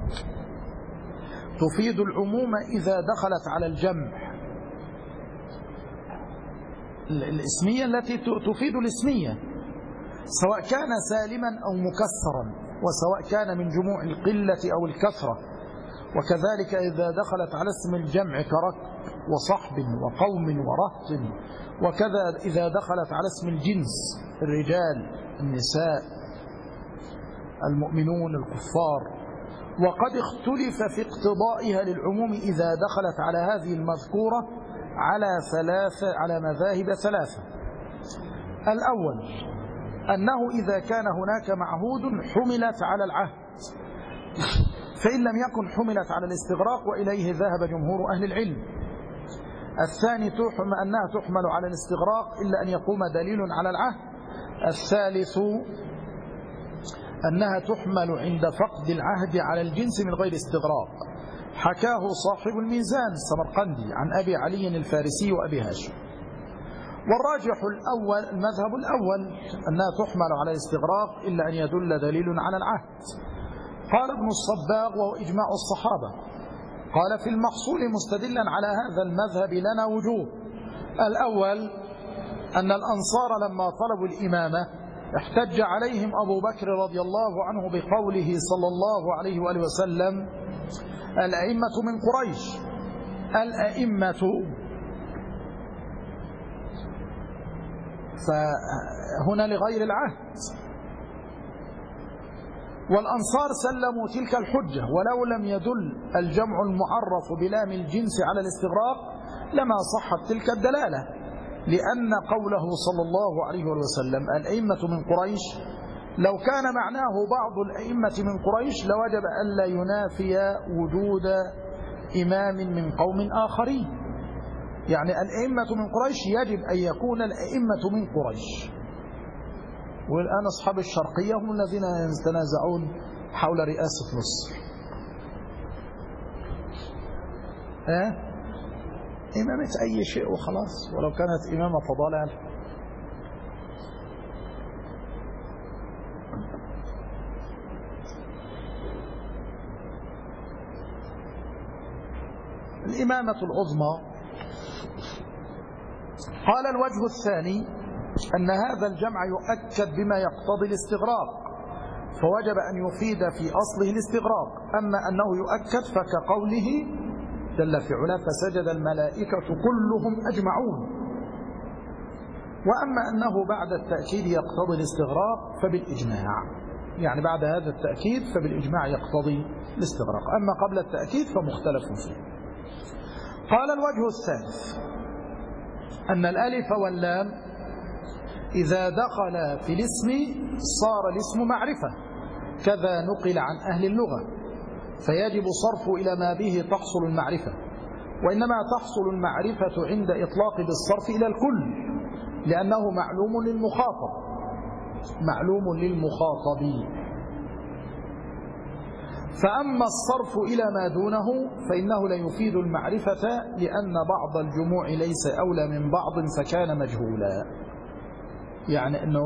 تفيد العموم إذا دخلت على الجمع. الاسمية التي تفيد الاسمية، سواء كان سالما أو مكسرا، وسواء كان من جموع القلة أو الكثرة. وكذلك إذا دخلت على اسم الجمع كركب وصحب وقوم ورهط. وكذا إذا دخلت على اسم الجنس: الرجال، النساء، المؤمنون، الكفار. وقد اختلف في اقتضائها للعموم إذا دخلت على هذه المذكورة على مذاهب ثلاثة. الأول أنه إذا كان هناك معهود حملت على العهد، فإن لم يكن حملت على الاستغراق، وإليه ذهب جمهور أهل العلم. الثاني أنها تحمل على الاستغراق إلا أن يقوم دليل على العهد. الثالث أنها تحمل عند فقد العهد على الجنس من غير استغراق، حكاه صاحب الميزان السمرقندي عن أبي علي الفارسي وأبي هاشم. والراجح المذهب الأول أنها تحمل على الاستغراق إلا أن يدل دليل على العهد. قال ابن الصباغ وهو إجماع الصحابة، قال في المحصول مستدلا على هذا المذهب لنا وجوه. الأول أن الأنصار لما طلبوا الإمامة احتج عليهم أبو بكر رضي الله عنه بقوله صلى الله عليه وآله وسلم: الأئمة من قريش. الأئمة فهنا لغير العهد، والأنصار سلموا تلك الحجة، ولو لم يدل الجمع المعرف بلام الجنس على الاستغراق لما صحت تلك الدلالة، لأن قوله صلى الله عليه وسلم الأئمة من قريش لو كان معناه بعض الأئمة من قريش لوجب ألا ينافي وجود إمام من قوم آخرين. يعني الأئمة من قريش يجب أن يكون الأئمة من قريش. والآن أصحاب الشرقية هم الذين يتنازعون حول رئاسة مصر. إمامة أي شيء وخلاص، ولو كانت إمامة فضلال. الإمامة العظمى. قال الوجه الثاني أن هذا الجمع يؤكد بما يقتضي الاستغراق، فوجب أن يفيد في أصله الاستغراق. أما أنه يؤكد فكقوله جل في علاه: فسجد الملائكة كلهم أجمعون. وأما أنه بعد التأكيد يقتضي الاستغراق فبالإجماع، يعني بعد هذا التأكيد فبالإجماع يقتضي الاستغراق، أما قبل التأكيد فمختلف فيه. قال الوجه الثالث أن الألف واللام إذا دخل في الاسم صار الاسم معرفة، كذا نقل عن أهل اللغة، فيجب صرفه إلى ما به تحصل المعرفة. وإنما تحصل المعرفة عند إطلاق بالصرف إلى الكل، لأنه معلوم للمخاطب، معلوم للمخاطب. فأما الصرف إلى ما دونه فإنه لا يفيد المعرفة، لأن بعض الجموع ليس أولى من بعض فكان مجهولا. يعني أنه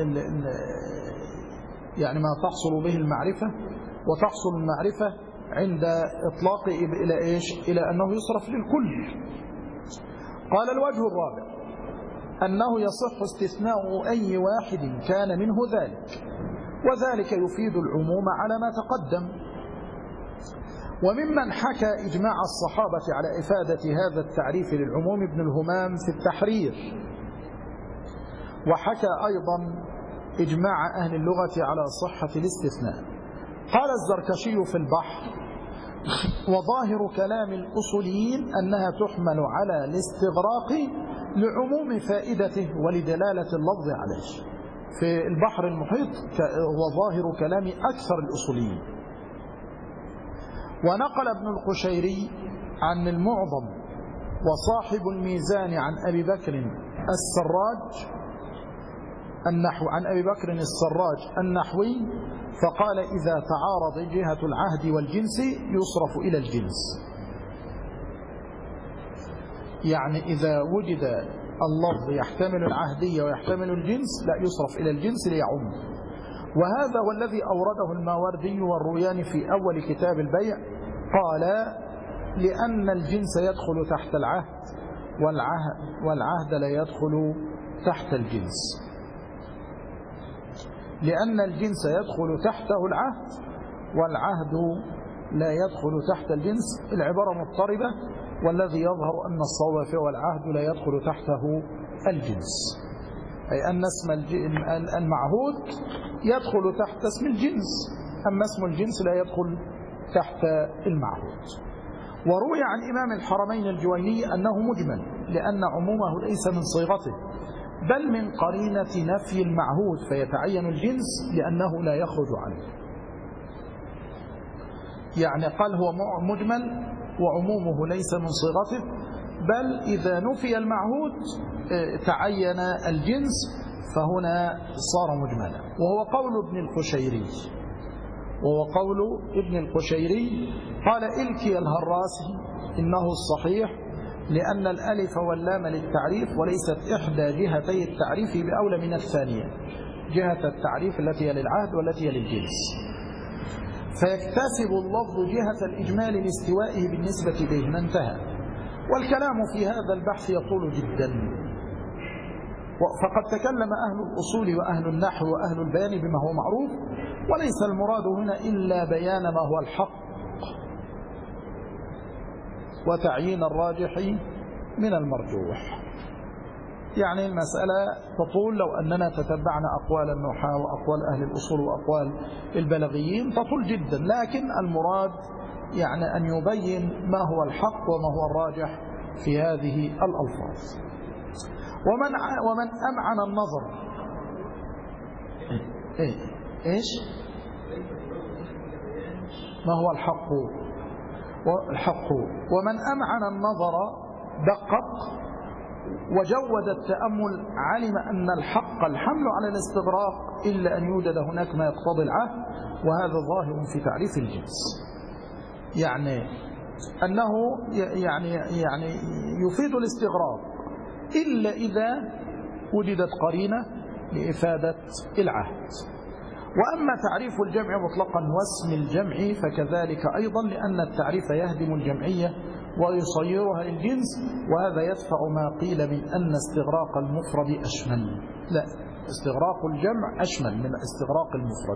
يعني ما تحصل به المعرفة، وتحصل المعرفة عند إطلاقه إلى إيش؟ إلى أنه يصرف للكل. قال الوجه الرابع أنه يصح استثناء أي واحد كان منه ذلك، وذلك يفيد العموم على ما تقدم. وممن حكى إجماع الصحابة على إفادة هذا التعريف للعموم ابن الهمام في التحرير، وحكى أيضا إجماع أهل اللغة على صحة الاستثناء. قال الزركشي في البحر: وظاهر كلام الأصوليين أنها تحمل على الاستغراق لعموم فائدته ولدلالة اللفظ عليه. في البحر المحيط وظاهر كلام أكثر الأصوليين. ونقل ابن القشيري عن المعظم وصاحب الميزان عن أبي بكر السراج عن أبي بكر السراج النحوي، فقال: إذا تعارض جهة العهد والجنس يصرف إلى الجنس. يعني إذا وجد اللفظ يحتمل العهدية ويحتمل الجنس لا يصرف إلى الجنس ليعم. وهذا هو الذي أورده الماوردي والروياني في أول كتاب البيع. قال: لأن الجنس يدخل تحت العهد والعهد لا يدخل تحت الجنس. لأن الجنس يدخل تحته العهد والعهد لا يدخل تحت الجنس. العبارة مضطربة، والذي يظهر أن الصواب فيه والعهد لا يدخل تحته الجنس، أي أن اسم المعهود يدخل تحت اسم الجنس، أما اسم الجنس لا يدخل تحت المعهود. وروي عن إمام الحرمين الجويني أنه مجمل، لأن عمومه ليس من صيغته بل من قرينة نفي المعهود، فيتعين الجنس لأنه لا يخرج عنه. يعني قال هو مجمل وعمومه ليس من صيغته، بل إذا نفي المعهود تعين الجنس، فهنا صار مجملا. وهو قول ابن القشيري قال: إلكي الهراسي إنه الصحيح، لأن الألف واللام للتعريف، وليست إحدى جهتي التعريف بأولى من الثانية، جهة التعريف التي هي للعهد والتي هي للجنس، فيكتسب اللفظ جهة الإجمال لاستوائه بالنسبة بهما. انتهى. والكلام في هذا البحث يطول جدا، فقد تكلم أهل الأصول وأهل النحو وأهل البيان بما هو معروف، وليس المراد هنا إلا بيان ما هو الحق وتعيين الراجح من المرجوح. يعني المسألة تطول، لو أننا تتبعنا أقوال النحاة وأقوال أهل الأصول وأقوال البلاغيين تطول جدا، لكن المراد يعني أن يبين ما هو الحق وما هو الراجح في هذه الألفاظ. ومن أمعن النظر إيش ما هو الحق ومن أمعن النظر دقق وجود التأمل علم أن الحق الحمل على الاستغراق، إلا أن يوجد هناك ما يقتضي العهد، وهذا ظاهر في تعريف الجنس. يعني أنه يعني يفيد الاستغراق إلا إذا وجدت قرينة لإفادة العهد. وأما تعريف الجمع مطلقا واسم الجمع فكذلك أيضا، لأن التعريف يهدم الجمعية ويصيرها للجنس، وهذا يدفع ما قيل من أن استغراق المفرد أشمل. لا، استغراق الجمع أشمل من استغراق المفرد.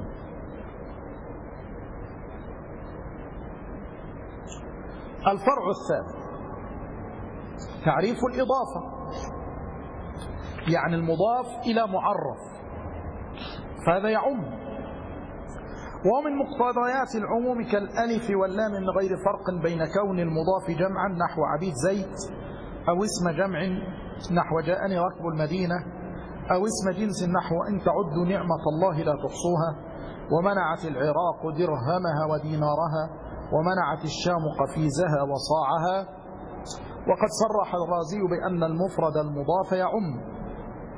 الفرع الثالث تعريف الإضافة، يعني المضاف إلى معرف، فهذا يعم. ومن مقتضيات العموم كالألف واللام من غير فرق بين كون المضاف جمعا نحو عبيد زيد، أو اسم جمع نحو جاءني ركب المدينة، أو اسم جنس نحو إن تعدوا نعمة الله لا تحصوها، ومنعت العراق درهمها ودينارها، ومنعت الشام قفيزها وصاعها. وقد صرح الرازي بأن المفرد المضاف يعم،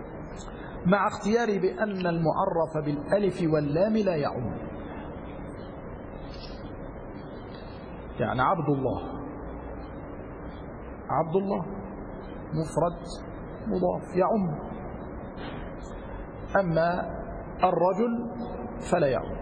مع اختياري بأن المعرف بالألف واللام لا يعم. يعني عبد الله، عبد الله مفرد مضاف يعم، أما الرجل فلا يعم.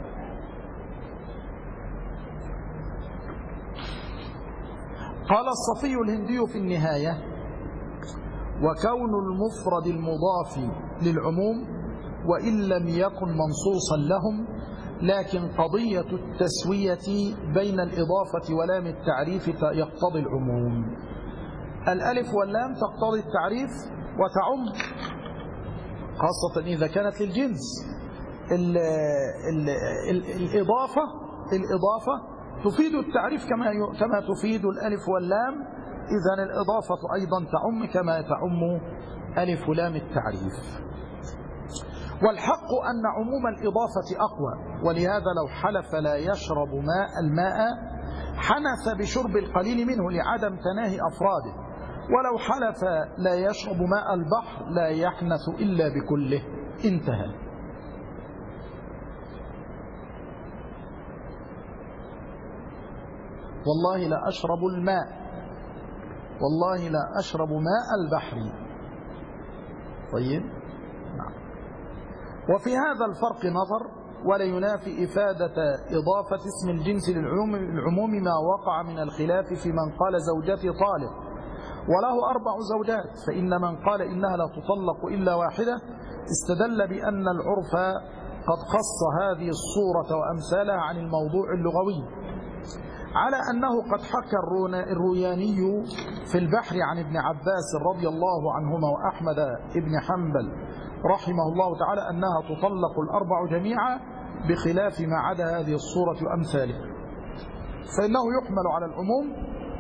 قال الصفي الهندي في النهاية: وكون المفرد المضاف للعموم وإن لم يكن منصوصا لهم، لكن قضية التسوية بين الإضافة ولام التعريف يقتضي العموم. الألف واللام تقتضي التعريف وتعم، خاصة إذا كانت للجنس. الإضافة تفيد التعريف كما تفيد الألف واللام، إذن الإضافة أيضا تعم كما تعم ألف ولام التعريف. والحق أن عموم الإضافة أقوى، ولهذا لو حلف لا يشرب الماء حنث بشرب القليل منه لعدم تناهي أفراده، ولو حلف لا يشرب ماء البحر لا يحنث إلا بكله. انتهى. والله لا أشرب الماء، والله لا أشرب ماء البحر. طيب نعم. وفي هذا الفرق نظر، ولا ينافي إفادة إضافة اسم الجنس للعموم ما وقع من الخلاف في من قال زوجتي طالق وله 4 زوجات، فإن من قال إنها لا تطلق إلا واحدة استدل بأن العرف قد خص هذه الصورة وأمثالها عن الموضوع اللغوي، على أنه قد حكى الروياني في البحر عن ابن عباس رضي الله عنهما وأحمد بن حنبل رحمه الله تعالى أنها تطلق ال4 جميعا بخلاف ما عدا هذه الصورة وأمثالها، فإنه يحمل على العموم،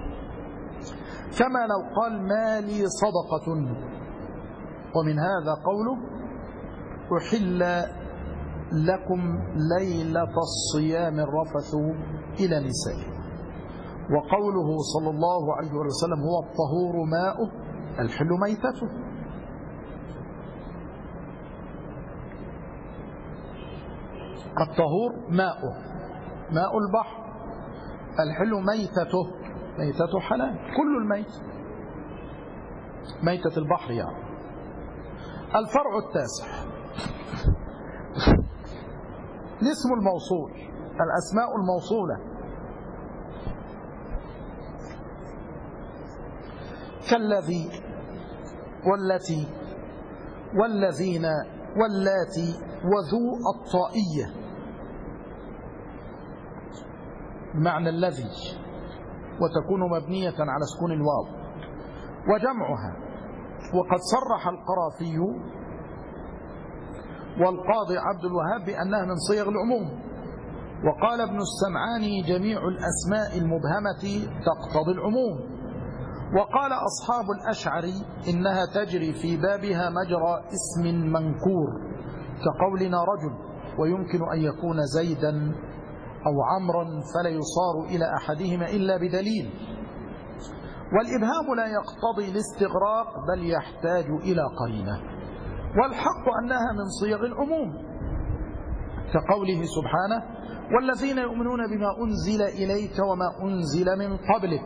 كما لو قال ما لي صدقة. ومن هذا قوله: أحل لكم ليلة الصيام الرفث إلى نسائكم. وقوله صلى الله عليه وسلم: هو الطهور ماؤه الحل ميتته. الطهور ماؤه، ماء البحر، الحل ميتته، ميتته حلال، كل الميت ميتة البحر يعني. الفرع التاسع: الاسم الموصول، الأسماء الموصولة كالذي والتي والذين واللاتي وذو الطائية بمعنى الذي، وتكون مبنية على سكون الواو وجمعها. وقد صرح القرافي والقاضي عبد الوهاب بأنها من صيغ العموم، وقال ابن السمعاني: جميع الأسماء المبهمة تقتضي العموم. وقال أصحاب الأشعري: إنها تجري في بابها مجرى اسم منكور، كقولنا رجل، ويمكن أن يكون زيدا أو عمرا فلا يصار إلى أحدهما إلا بدليل. والإبهام لا يقتضي الاستغراق بل يحتاج إلى قرينة. والحق أنها من صيغ العموم، كقوله سبحانه: والذين يؤمنون بما أنزل إليك وما أنزل من قبلك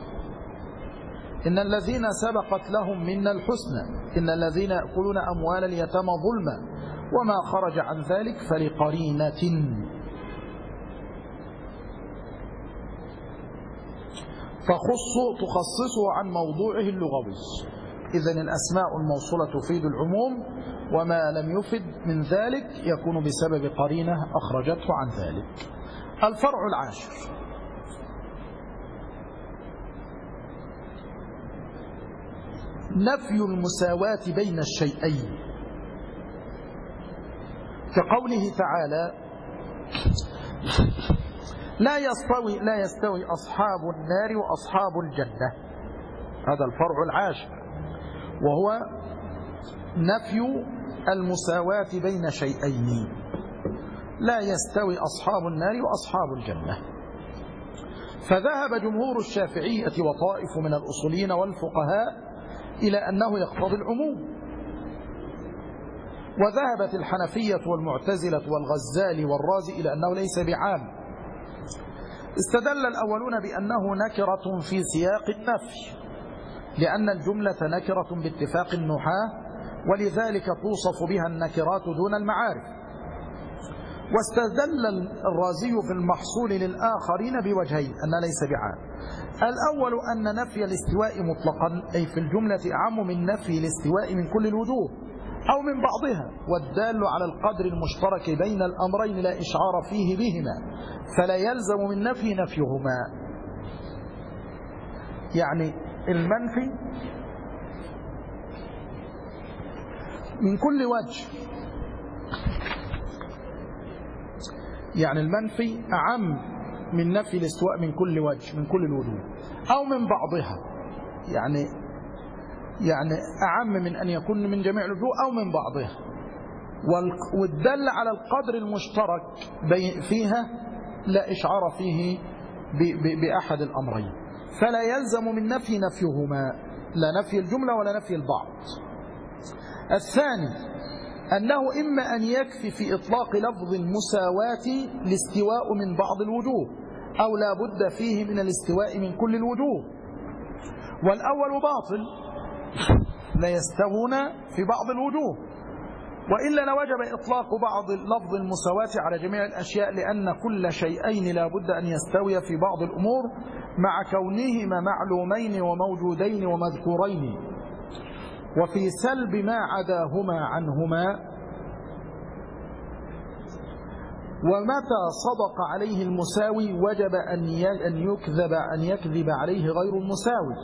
إن الذين سبقت لهم منا الحسنى إن الذين يأكلون أموال اليتامى ظلما وما خرج عن ذلك فلقرينة. تخصصه عن موضوعه اللغوي. إذن الأسماء الموصولة تفيد العموم، وما لم يفد من ذلك يكون بسبب قرينة أخرجته عن ذلك. الفرع العاشر: نفي المساواة بين الشيئين، كقوله تعالى: لا يستوي أصحاب النار وأصحاب الجنة. هذا الفرع العاشر، وهو نفي المساواة بين شيئين. لا يستوي أصحاب النار وأصحاب الجنة. فذهب جمهور الشافعية وطائف من الأصوليين والفقهاء إلى أنه يقتضي العموم، وذهبت الحنفية والمعتزلة والغزالي والرازي إلى أنه ليس بعام. استدل الأولون بأنه نكرة في سياق النفي لأن الجملة نكرة باتفاق النحاة، ولذلك توصف بها النكرات دون المعارف. واستدل الرازي في المحصول للآخرين بوجهين أن ليس بعام. الأول أن نفي الاستواء مطلقا أي في الجملة أعم من نفي الاستواء من كل الوجوه أو من بعضها، والدال على القدر المشترك بين الأمرين لا إشعار فيه بهما، فلا يلزم من نفي نفيهما. يعني المنفي من كل وجه، يعني المنفي أعم من نفي الاستواء من كل وجه من كل الوجوه أو من بعضها، يعني أعم من أن يكون من جميع الوجوه أو من بعضها، والدل على القدر المشترك فيها لا إشعار فيه بأحد الأمرين، فلا يلزم من نفي نفيهما، لا نفي الجملة ولا نفي البعض. الثاني أنه إما أن يكفي في إطلاق لفظ المساواة الاستواء من بعض الوجوه أو لا بد فيه من الاستواء من كل الوجوه، والأول باطل لا يستوون في بعض الوجوه، وإلا لوجب إطلاق بعض لفظ المساواة على جميع الأشياء، لأن كل شيئين لا بد أن يستوي في بعض الأمور مع كونهما معلومين وموجودين ومذكورين، وفي سلب ما عداهما عنهما. ومتى صدق عليه المساوي وجب أن يكذب عليه غير المساوي،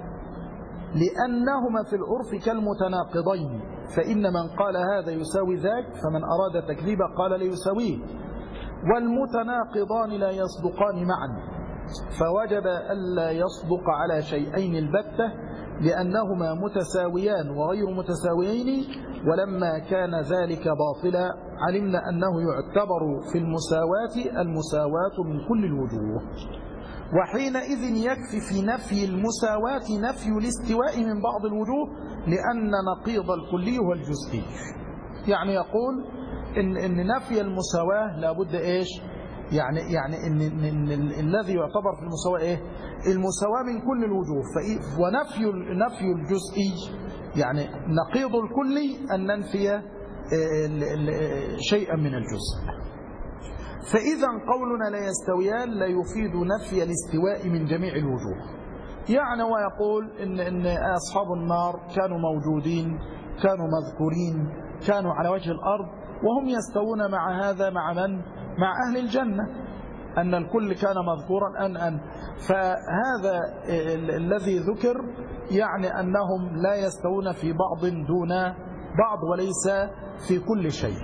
لأنهما في العرف كالمتناقضين، فإن من قال هذا يساوي ذاك فمن أراد تكذيب قال ليساويه، والمتناقضان لا يصدقان معا، فوجب ألا يصدق على شيئين البتة لأنهما متساويان وغير متساويين، ولما كان ذلك باطلا علمنا أنه يعتبر في المساواة من كل الوجوه، وحينئذ يكفي في نفي المساواة نفي الاستواء من بعض الوجوه، لأن نقيض الكلي هو الجزئي. يعني يقول إن نفي المساواة لابد إيش؟ يعني إن الذي يعتبر في المساواة إيه؟ المساواة من كل الوجوه، ونفي الجزئي يعني نقيض الكلي أن ننفي شيئا من الجزء. فإذا قولنا لا يستويان لا يفيد نفي الاستواء من جميع الوجوه. يعني ويقول إن أصحاب النار كانوا موجودين، كانوا مذكورين، كانوا على وجه الأرض، وهم يستوون مع هذا مع من؟ مع أهل الجنة، أن الكل كان مذكورا فهذا الذي ذكر يعني أنهم لا يستوون في بعض دون بعض وليس في كل شيء.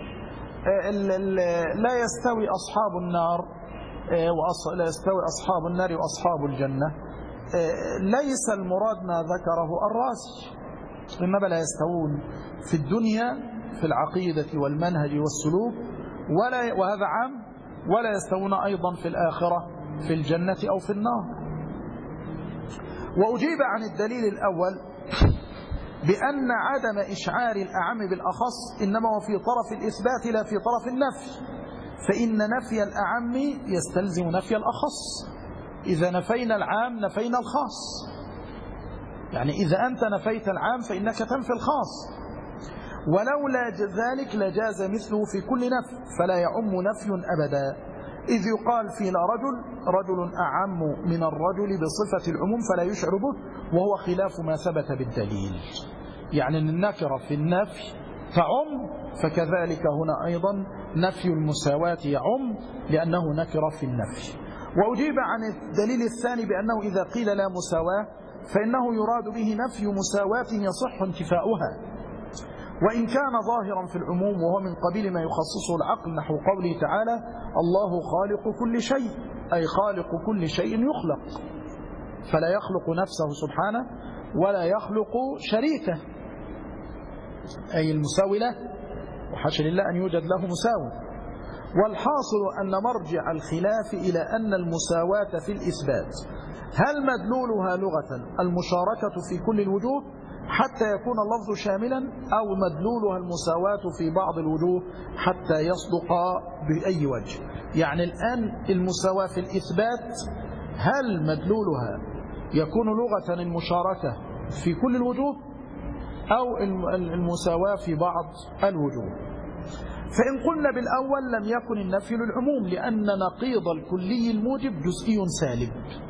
لا يستوي أصحاب النار لا يستوي أصحاب النار وأصحاب الجنة، ليس المراد ما ذكره الرازي، إنما لا يستوون في الدنيا في العقيدة والمنهج والسلوك وهذا عام، ولا يستوون أيضا في الآخرة في الجنة أو في النار. وأجيب عن الدليل الأول بأن عدم إشعار الأعم بالأخص إنما هو في طرف الإثبات لا في طرف النفي، فإن نفي الأعم يستلزم نفي الأخص، إذا نفينا العام نفينا الخاص، يعني إذا أنت نفيت العام فإنك تنفي الخاص، ولولا ذلك لجاز مثله في كل نفي، فلا يعم نفي أبدا، إذ يقال في لا رجل أعم من الرجل بصفة العموم فلا يشعر به، وهو خلاف ما ثبت بالدليل. يعني النكرة في النفي تعم، فكذلك هنا أيضا نفي المساواة يعم لأنه نكرة في النفي. وأجيب عن الدليل الثاني بأنه إذا قيل لا مساواة فإنه يراد به نفي مساواة يصح انتفاؤها، وإن كان ظاهرا في العموم وهو من قبيل ما يخصصه العقل، نحو قوله تعالى الله خالق كل شيء، أي خالق كل شيء يخلق، فلا يخلق نفسه سبحانه ولا يخلق شريكه أي المساوي له، وحاشا لله أن يوجد له مساوي. والحاصل أن مرجع الخلاف إلى أن المساواة في الإثبات هل مدلولها لغة المشاركة في كل الوجوه حتى يكون اللفظ شاملا، أو مدلولها المساواة في بعض الوجوه حتى يصدق بأي وجه. يعني الآن المساواة في الإثبات هل مدلولها يكون لغة المشاركة في كل الوجوه أو المساواة في بعض الوجوه؟ فإن قلنا بالأول لم يكن النفي للعموم، لأن نقيض الكلي الموجب جزئي سالب.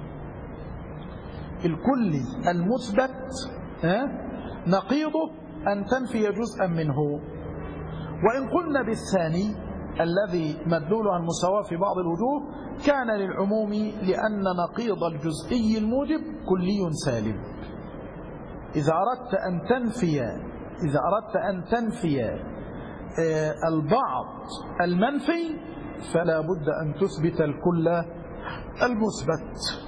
الكلي المثبت نقيضه أن تنفي جزءا منه. وإن قلنا بالثاني الذي مدلولها المساواة في بعض الوجوه كان للعموم، لأن نقيض الجزئي الموجب كلي سالب. إذا أردت أن تنفي البعض المنفي فلا بد أن تثبت الكل المثبت.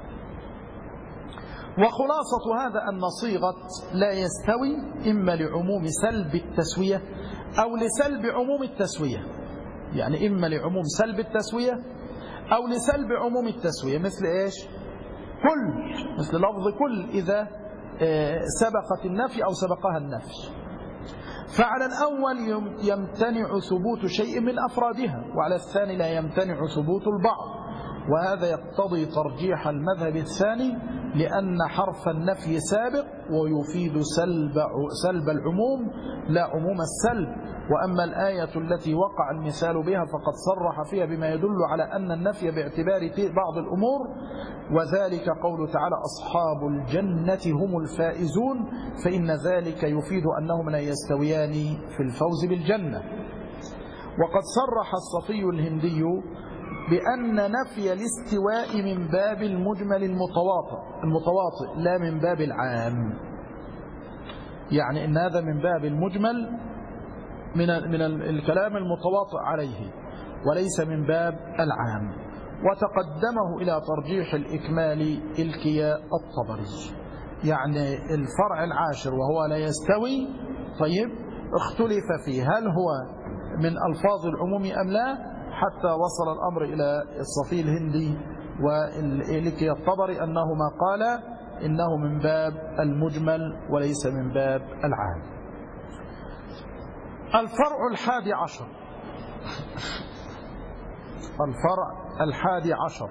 وخلاصة هذا أن صيغة لا يستوي إما لعموم سلب التسوية أو لسلب عموم التسوية، يعني إما لعموم سلب التسوية أو لسلب عموم التسوية. مثل إيش؟ كل، مثل لفظ كل إذا سبقت النفي أو سبقها النفي. فعلى الأول يمتنع ثبوت شيء من أفرادها، وعلى الثاني لا يمتنع ثبوت البعض، وهذا يقتضي ترجيح المذهب الثاني، لأن حرف النفي سابق ويفيد سلب العموم لا عموم السلب. وأما الآية التي وقع المثال بها فقد صرح فيها بما يدل على أن النفي باعتبار بعض الأمور، وذلك قول تعالى أصحاب الجنة هم الفائزون، فإن ذلك يفيد أنهم لا يستويان في الفوز بالجنة. وقد صرح الصفي الهندي بأن نفي الاستواء من باب المجمل المتواطئ لا من باب العام، يعني إن هذا من باب المجمل من الكلام المتواطئ عليه وليس من باب العام. وتقدمه إلى ترجيح الإكمال الكياء الطبري، يعني الفرع العاشر وهو لا يستوي. طيب اختلف فيه هل هو من ألفاظ العموم أم لا، حتى وصل الأمر إلى الصفي الهندي والكياء الطبري أنهما قال إنه من باب المجمل وليس من باب العام. الفرع الحادي عشر،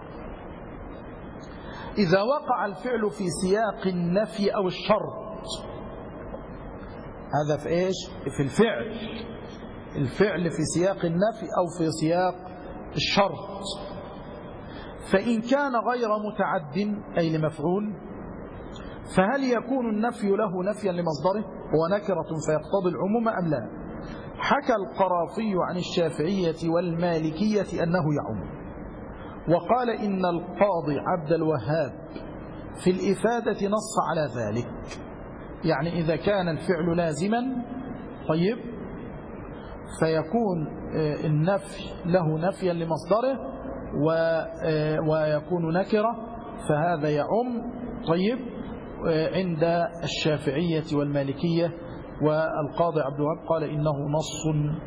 إذا وقع الفعل في سياق النفي أو الشرط. هذا في إيش؟ في الفعل في سياق النفي أو في سياق الشرط. فإن كان غير متعد أي لمفعول، فهل يكون النفي له نفيا لمصدره ونكرة فيقتضي العموم أم لا؟ حكى القرافي عن الشافعية والمالكية أنه يعم، وقال إن القاضي عبد الوهاب في الإفادة نص على ذلك. يعني إذا كان الفعل لازما طيب فيكون النفي له نفيا لمصدره ويكون نكرة، فهذا يعم طيب عند الشافعية والمالكية. والقاضي عبد الوهاب قال إنه نص،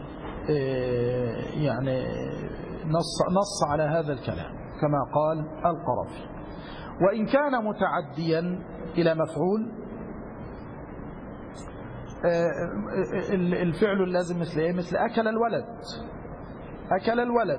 يعني نص على هذا الكلام كما قال القرافي. وإن كان متعديا إلى مفعول، الفعل اللازم مثل إيه؟ مثل أكل الولد.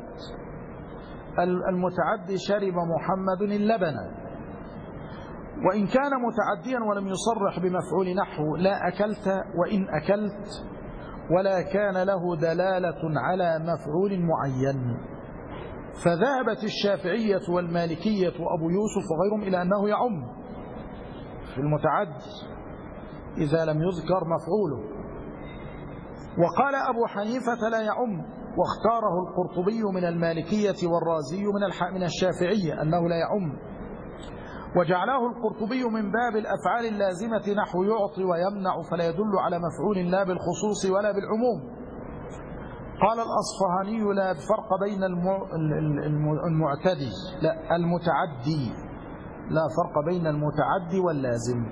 المتعدي شرب محمد اللبن. وإن كان متعديا ولم يصرح بمفعول نحو لا أكلت وإن أكلت، ولا كان له دلالة على مفعول معين، فذهبت الشافعية والمالكية وأبو يوسف وغيرهم إلى أنه يعم في المتعدي إذا لم يذكر مفعوله. وقال أبو حنيفة لا يعم، واختاره القرطبي من المالكية والرازي من الشافعية أنه لا يعم، وجعله القرطبي من باب الأفعال اللازمة نحو يعطي ويمنع، فلا يدل على مفعول لا بالخصوص ولا بالعموم. قال الأصفهاني لا فرق بين المعتدي لا المتعدي، لا فرق بين المتعدي واللازم.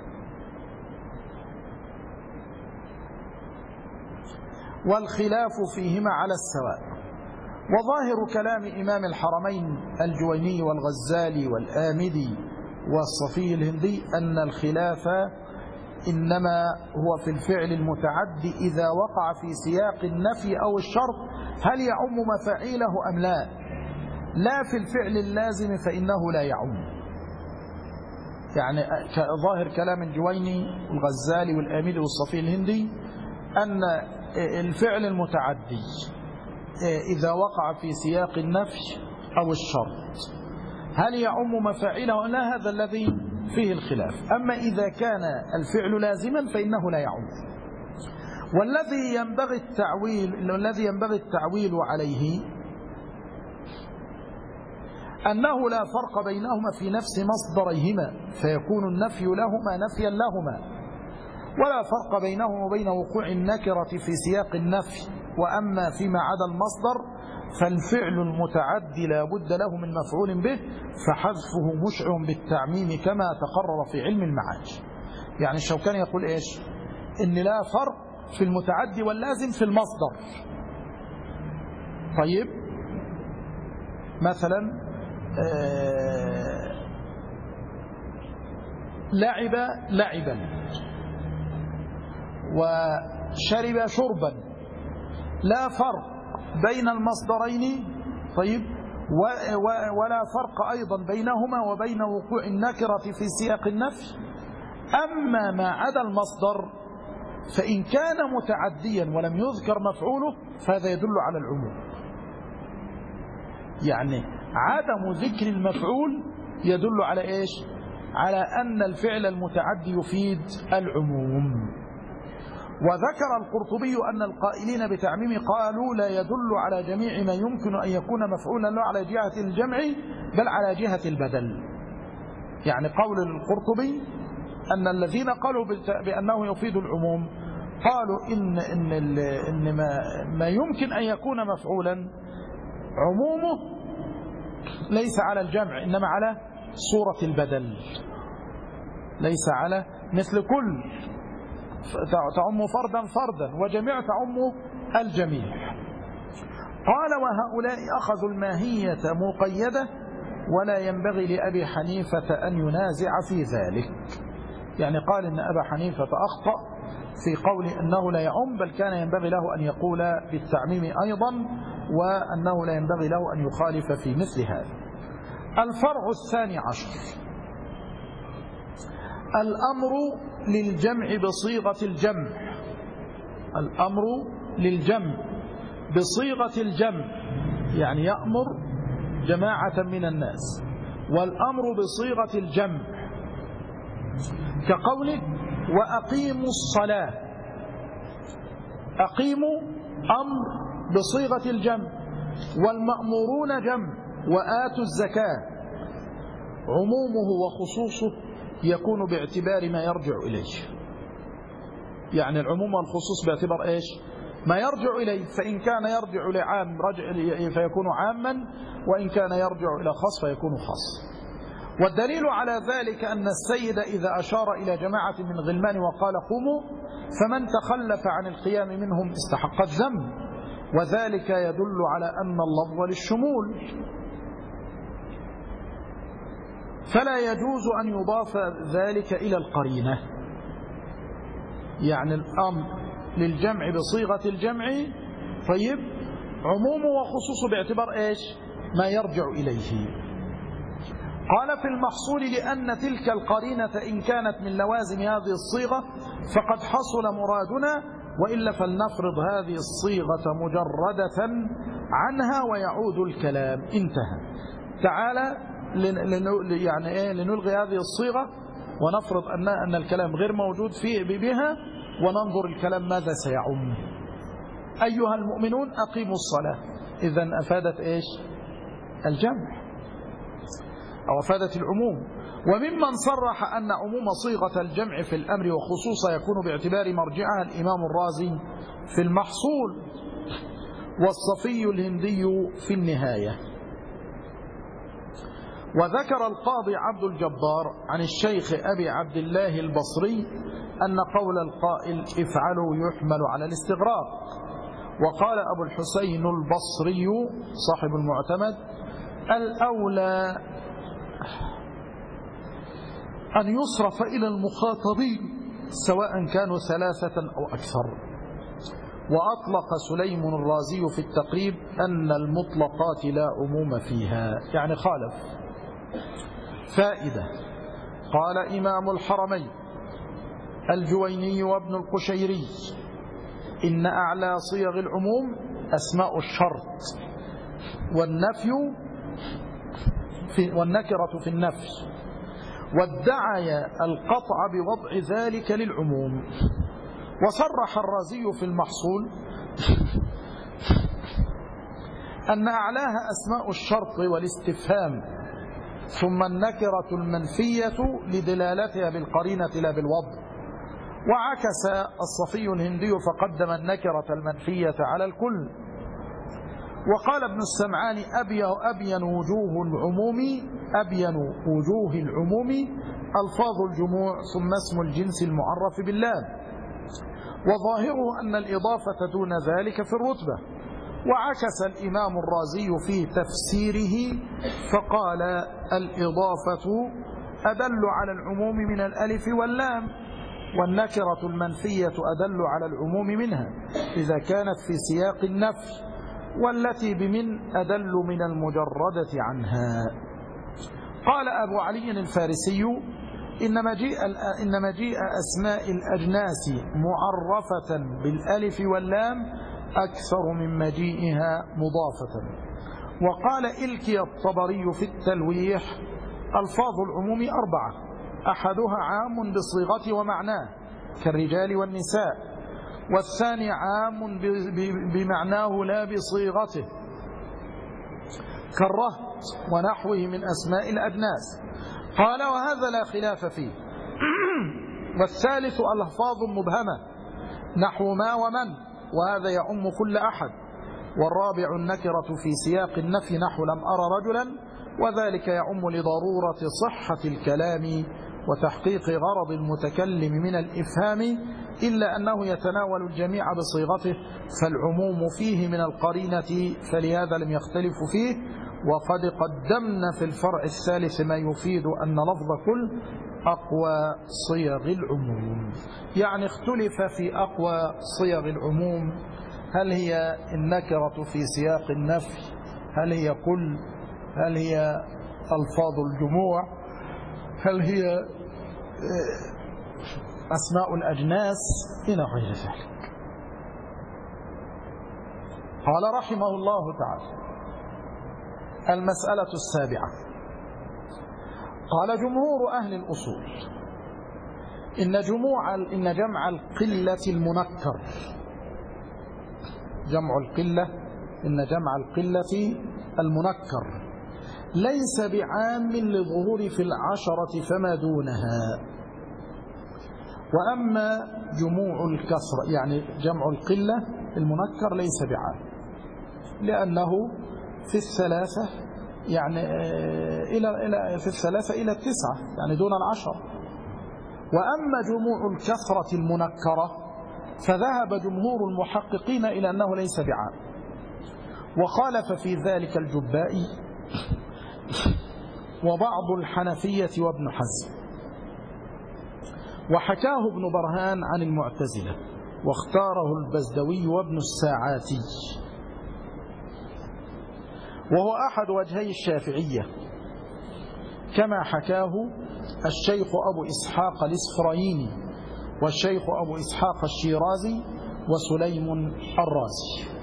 والخلاف فيهما على السواء. وظاهر كلام إمام الحرمين الجويني والغزالي والآمدي والصفي الهندي أن الخلاف إنما هو في الفعل المتعدي إذا وقع في سياق النفي أو الشرط هل يعم مفاعيله أم لا؟ لا في الفعل اللازم فإنه لا يعم. يعني ظاهر كلام الجويني والغزالي والآمدي والصفي الهندي أن الفعل المتعدي إذا وقع في سياق النفي أو الشرط هل يعم مفاعيله؟ لا، هذا الذي فيه الخلاف. أما إذا كان الفعل لازما فإنه لا يعم. والذي ينبغي التعويل عليه أنه لا فرق بينهما في نفس مصدريهما فيكون النفي لهما نفيا لهما، ولا فرق بينهما وبين وقوع النكرة في سياق النفي. وأما فيما عدا المصدر فالفعل المتعدي لا بد له من مفعول به، فحذفه مشع بالتعميم كما تقرر في علم المعاني. يعني الشوكاني يقول إيش؟ إن لا فرق في المتعدي واللازم في المصدر. طيب مثلا لعب لعبا وشرب شربا، لا فرق بين المصدرين. طيب ولا فرق أيضا بينهما وبين وقوع النكرة في سياق النفي. أما ما عدا المصدر فإن كان متعديا ولم يذكر مفعوله فهذا يدل على العموم. يعني عدم ذكر المفعول يدل على إيش؟ على أن الفعل المتعدي يفيد العموم. وذكر القرطبي أن القائلين بتعميم قالوا لا يدل على جميع ما يمكن أن يكون مفعولا له على جهة الجمع بل على جهة البدل. يعني قول القرطبي أن الذين قالوا بأنه يفيد العموم قالوا إن ما يمكن أن يكون مفعولا عمومه ليس على الجمع إنما على صورة البدل، ليس على مثل كل تعم فردا فردا وجميع تعم الجميع. قال وهؤلاء أخذوا الماهية مقيدة ولا ينبغي لأبي حنيفة أن ينازع في ذلك. يعني قال إن أبا حنيفة أخطأ في قول أنه لا يعم، بل كان ينبغي له أن يقول بالتعميم أيضا، وأنه لا ينبغي له أن يخالف في مثل هذا. الفرع الثاني عشر الأمر للجمع بصيغة الجمع. الأمر للجمع بصيغة الجمع يعني يأمر جماعة من الناس، والأمر بصيغة الجمع كقوله وأقيموا الصلاة. أقيموا أمر بصيغة الجمع، والمأمورون جمع، وآتوا الزكاة. عمومه وخصوصه يكون باعتبار ما يرجع إليه. يعني العموم والخصوص باعتبار إيش؟ ما يرجع إليه. فإن كان يرجع لعام فيكون عاما، وإن كان يرجع إلى خاص فيكون خاص. والدليل على ذلك أن السيد إذا أشار إلى جماعة من غلمان وقال قوموا فمن تخلف عن القيام منهم استحق الذنب، وذلك يدل على أن اللفظ للشمول، فلا يجوز أن يضاف ذلك إلى القرينة. يعني الأمر للجمع بصيغة الجمع طيب عمومه وخصوصه باعتبار إيش؟ ما يرجع إليه. قال في المحصول لأن تلك القرينة إن كانت من لوازم هذه الصيغة فقد حصل مرادنا، وإلا فلنفرض هذه الصيغة مجردة عنها ويعود الكلام. انتهى. تعالى لنلغي هذه الصيغة ونفرض أن الكلام غير موجود فيه بها، وننظر الكلام ماذا سيعم. أيها المؤمنون أقيموا الصلاة، إذن أفادت إيش؟ الجمع أو أفادت العموم. وممن صرح أن عموم صيغة الجمع في الأمر وخصوصا يكون باعتبار مرجعها الإمام الرازي في المحصول، والصفي الهندي في النهاية. وذكر القاضي عبد الجبار عن الشيخ أبي عبد الله البصري أن قول القائل افعلوا يحمل على الاستغراق. وقال أبو الحسين البصري صاحب المعتمد الأولى أن يصرف إلى المخاطبين سواء كانوا ثلاثة أو أكثر. وأطلق سليم الرازي في التقريب أن المطلقات لا عموم فيها، يعني خالف. فائدة: قال إمام الحرمين الجويني وابن القشيري: إن أعلى صيغ العموم أسماء الشرط والنكرة في النفي، وادعي القطع بوضع ذلك للعموم. وصرح الرازي في المحصول أن أعلاها أسماء الشرط والاستفهام، ثم النكرة المنفية لدلالتها بالقرينة لا بالوضع. وعكس الصفي الهندي فقدم النكرة المنفية على الكل. وقال ابن السمعان: أبين وجوه العموم ألفاظ الجموع ثم اسم الجنس المعرف باللام، وظاهره أن الإضافة دون ذلك في الرتبة. وعكس الإمام الرازي في تفسيره فقال: الإضافة أدل على العموم من الألف واللام، والنكرة المنفية أدل على العموم منها إذا كانت في سياق النفي، والتي بمن أدل من المجردة عنها. قال أبو علي الفارسي: إن مجيء أسماء الأجناس معرفة بالألف واللام أكثر من مجيئها مضافة. وقال إلكي الطبري في التلويح: ألفاظ العموم 4: أحدها عام بصيغته ومعناه كالرجال والنساء، والثاني عام بمعناه لا بصيغته كالرهط ونحوه من أسماء الأجناس. قال: وهذا لا خلاف فيه. والثالث ألفاظ مبهمة نحو ما ومن، وهذا يعم كل أحد. والرابع النكرة في سياق النفي نحو لم أرى رجلا، وذلك يعم لضرورة صحة الكلام وتحقيق غرض المتكلم من الإفهام، إلا أنه يتناول الجميع بصيغته، فالعموم فيه من القرينة، فلهذا لم يختلفوا فيه. وقد قدمنا في الفرع الثالث ما يفيد أن لفظ كل أقوى صيغ العموم. يعني اختلف في أقوى صيغ العموم، هل هي النكرة في سياق النفي، هل هي كل، هل هي ألفاظ الجموع، هل هي أسماء الأجناس إلى غير ذلك. قال رحمه الله تعالى: المسألة السابعة. قال جمهور أهل الأصول: إن جمع القلة المنكر، إن جمع القلة المنكر ليس بعام للظهور في 10 فما دونها. وأما جموع الكسر، يعني جمع القلة المنكر ليس بعام، لأنه في الثلاثة، يعني في الثلاثة إلى 9، يعني دون 10. وأما جموع الكثرة المنكرة فذهب جمهور المحققين إلى أنه ليس بعام، وخالف في ذلك الجبائي وبعض الحنفية وابن حزم. وحكاه ابن برهان عن المعتزلة، واختاره البزدوي وابن الساعاتي، وهو أحد وجهي الشافعية، كما حكاه الشيخ أبو إسحاق الإسفرايني والشيخ أبو إسحاق الشيرازي وسليم الرازي.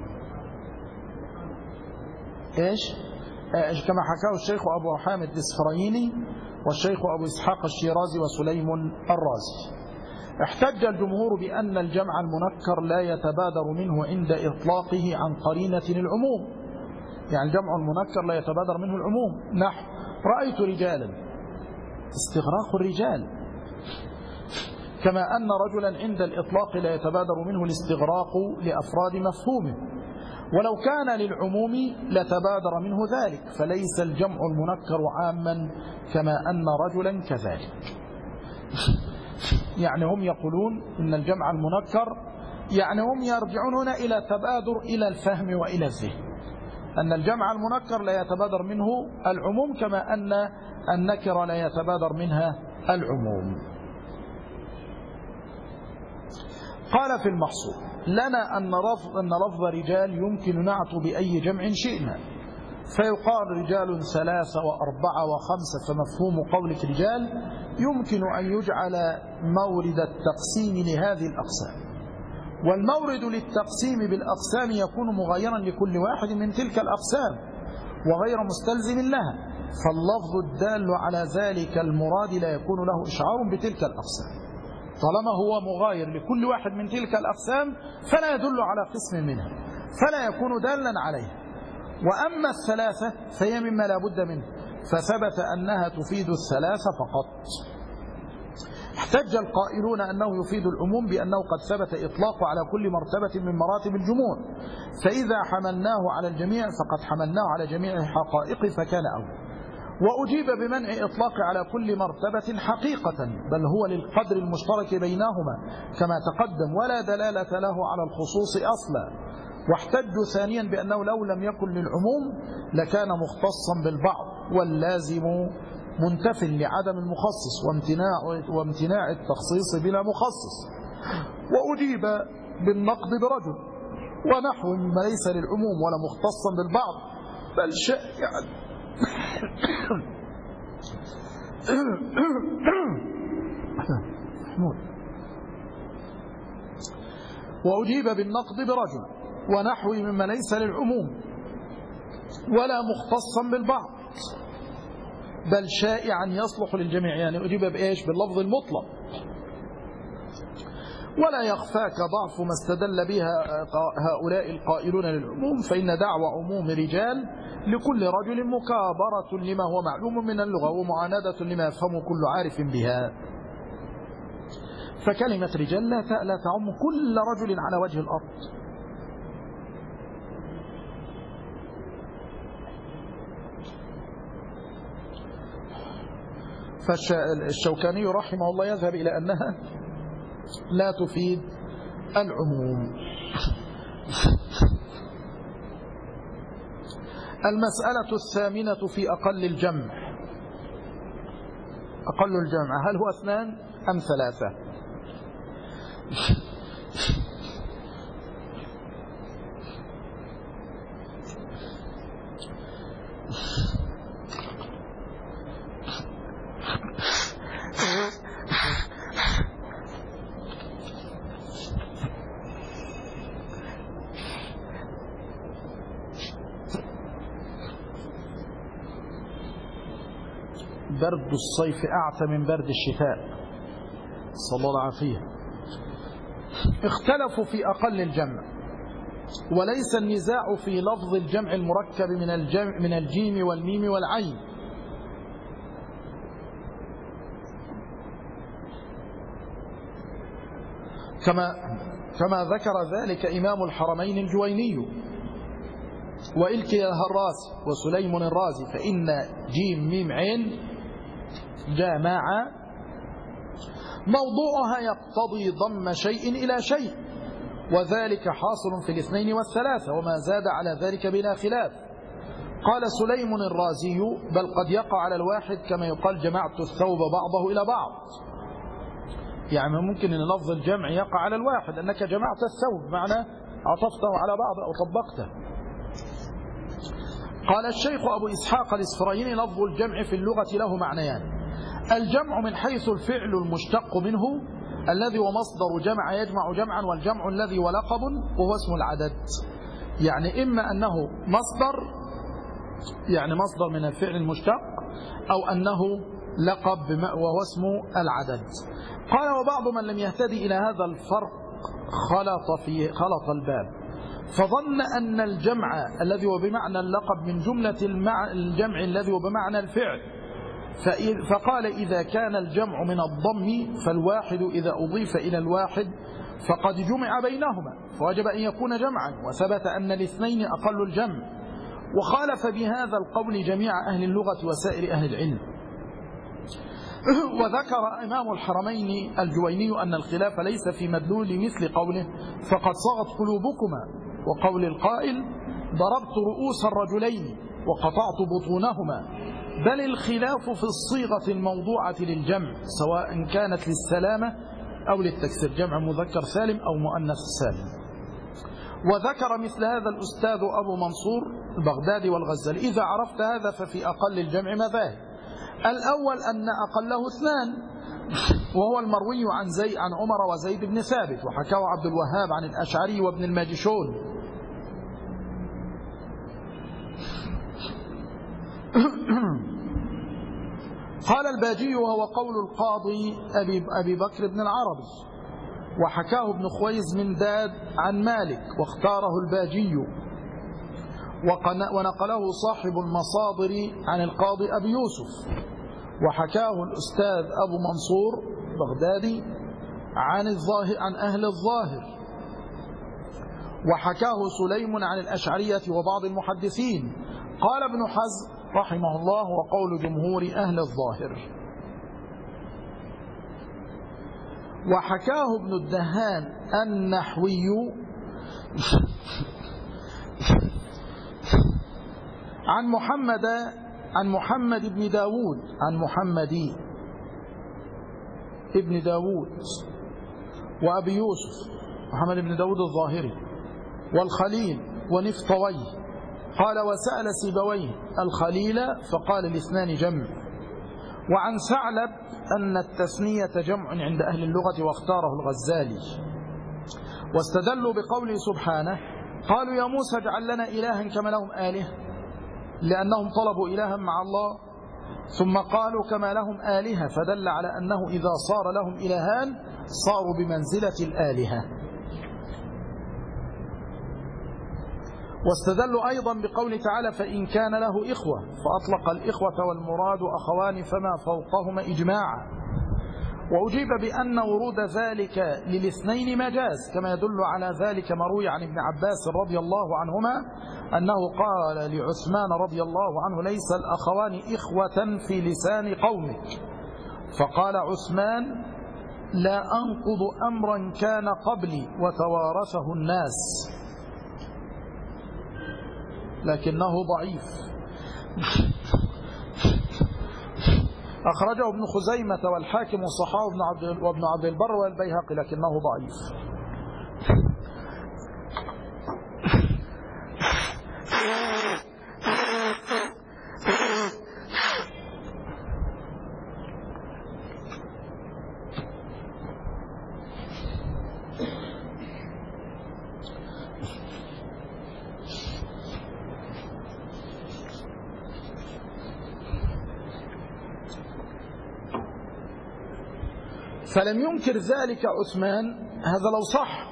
كما حكاه الشيخ أبو حامد الإسفرايني والشيخ أبو إسحاق الشيرازي وسليم الرازي. احتج الجمهور بأن الجمع المنكر لا يتبادر منه عند إطلاقه عن قرينة العموم، يعني الجمع المنكر لا يتبادر منه العموم، نحو رأيت رجالا، استغراق الرجال، كما أن رجلا عند الإطلاق لا يتبادر منه الاستغراق لأفراد مفهومه، ولو كان للعموم لتبادر منه ذلك، فليس الجمع المنكر عاما كما أن رجلا كذلك. يعني هم يقولون إن الجمع المنكر، يعني هم يرجعون هنا إلى تبادر إلى الفهم وإلى الذهن، أن الجمع المنكر لا يتبادر منه العموم كما أن النكر لا يتبادر منها العموم. قال في المحصول: لنا أن لفظ رجال يمكن نعت بأي جمع شئنا، فيقال رجال 3 و4 و5، فمفهوم قولك رجال يمكن أن يجعل مورد التقسيم لهذه الأقسام، والمورد للتقسيم بالأقسام يكون مغايرا لكل واحد من تلك الأقسام وغير مستلزم لها، فاللفظ الدال على ذلك المراد لا يكون له إشعار بتلك الأقسام، طالما هو مغاير لكل واحد من تلك الأقسام فلا يدل على قسم منها، فلا يكون دالا عليه. وأما الثلاثة فهي مما لا بد منه، فثبت أنها تفيد الثلاثة فقط. احتج القائلون أنه يفيد العموم بأنه قد ثبت إطلاق على كل مرتبة من مراتب الجموع، فإذا حملناه على الجميع فقد حملناه على جميع الحقائق فكان أول. وأجيب بمنع إطلاق على كل مرتبة حقيقة، بل هو للقدر المشترك بينهما كما تقدم، ولا دلالة له على الخصوص أصلا. واحتجوا ثانيا بأنه لو لم يكن للعموم لكان مختصا بالبعض، واللازم منتف لعدم المخصص وامتناع التخصيص بلا مخصص. وأجيب بالنقد برجل ونحو مما ليس للعموم ولا مختصا بالبعض بل شائعا وأجيب بالنقد برجل ونحو مما ليس للعموم ولا مختصا بالبعض بل شائعا يصلح للجميع، يعني أجيب بإيش؟ باللفظ المطلق. ولا يخفاك ضعف ما استدل بها هؤلاء القائلون للعموم، فإن دعوى عموم رجال لكل رجل مكابرة لما هو معلوم من اللغة ومعاندة لما يفهم كل عارف بها، فكلمة رجال لا تعم كل رجل على وجه الأرض. فالشوكاني رحمه الله يذهب إلى أنها لا تفيد العموم. المسألة الثامنة في أقل الجمع. أقل الجمع هل هو 2 أم 3؟ برد الصيف أعتى من برد الشتاء، صلى الله العافية. اختلفوا في أقل الجمع، وليس النزاع في لفظ الجمع المركب من الجيم والميم والعين، كما ذكر ذلك إمام الحرمين الجويني وإلكي الهراسي وسليم الرازي، فإن جيم ميم عين جامع موضوعها يقتضي ضم شيء إلى شيء، وذلك حاصل في 2 و3 وما زاد على ذلك بلا خلاف. قال سليم الرازي: بل قد يقع على الواحد كما يقال جمعت الثوب بعضه إلى بعض، يعني ممكن أن لفظ الجمع يقع على الواحد، أنك جمعت الثوب معنى عطفته على بعض أو طبقته. قال الشيخ أبو إسحاق الإسفرايني: لفظ الجمع في اللغة له معنيان: الجمع من حيث الفعل المشتق منه الذي هو مصدر جمع يجمع جمعا، والجمع الذي هو لقب وهو اسم العدد، يعني إما أنه مصدر يعني مصدر من الفعل المشتق، أو أنه لقب وهو اسم العدد. قال: وبعض من لم يهتدي إلى هذا الفرق خلط الباب، فظن أن الجمع الذي هو بمعنى اللقب من جملة الجمع الذي هو بمعنى الفعل، فقال: إذا كان الجمع من الضم فالواحد إذا أضيف إلى الواحد فقد جمع بينهما فوجب أن يكون جمعا، وثبت أن الاثنين أقل الجمع، وخالف بهذا القول جميع أهل اللغة وسائر أهل العلم. وذكر إمام الحرمين الجويني أن الخلاف ليس في مدلول مثل قوله: فقد صغت قلوبكما، وقول القائل: ضربت رؤوس الرجلين وقطعت بطونهما، بل الخلاف في الصيغة الموضوعة للجمع، سواء كانت للسلامة أو للتكسير، جمع مذكر سالم أو مؤنث سالم. وذكر مثل هذا الأستاذ أبو منصور البغدادي والغزالي. إذا عرفت هذا ففي أقل الجمع مذاهب. الأول أن أقله اثنان، وهو المروي عن عمر وزيد بن ثابت، وحكاه عبد الوهاب عن الأشعري وابن الماجشون. قال الباجي وهو قول القاضي أبي بكر بن العربي، وحكاه ابن خويز من داد عن مالك، واختاره الباجي، ونقله صاحب المصادر عن القاضي أبي يوسف، وحكاه الأستاذ أبو منصور بغدادي عن أهل الظاهر، وحكاه سليم عن الأشعرية وبعض المحدثين. قال ابن حزم رحمه الله وقول جمهور أهل الظاهر. وحكاه ابن الدهان النحوي عن محمد بن داود، عن محمد ابن داود وأبي يوسف، محمد بن داود الظاهري، والخليل ونفطوي. قال وسأل سيبويه الخليل فقال الاثنان جمع. وعن ثعلب أن التثنية جمع عند أهل اللغة، واختاره الغزالي. واستدلوا بقوله سبحانه قالوا يا موسى اجعل لنا إلها كما لهم آلهة، لأنهم طلبوا إلها مع الله، ثم قالوا كما لهم آلهة، فدل على أنه إذا صار لهم إلهان صاروا بمنزلة الآلهة. واستدلوا أيضا بقول تعالى فإن كان له إخوة، فأطلق الإخوة والمراد أخوان فما فوقهما إجماعا. وأجيب بأن ورود ذلك للاثنين مجاز، كما يدل على ذلك ما روي عن ابن عباس رضي الله عنهما أنه قال لعثمان رضي الله عنه ليس الأخوان إخوة في لسان قومك، فقال عثمان لا أنقض أمرا كان قبلي وتوارثه الناس، لكنه ضعيف. أخرجه ابن خزيمة والحاكم وصححه وابن عبد البر والبيهقي، لكنه ضعيف. فلم ينكر ذلك عثمان، هذا لو صح،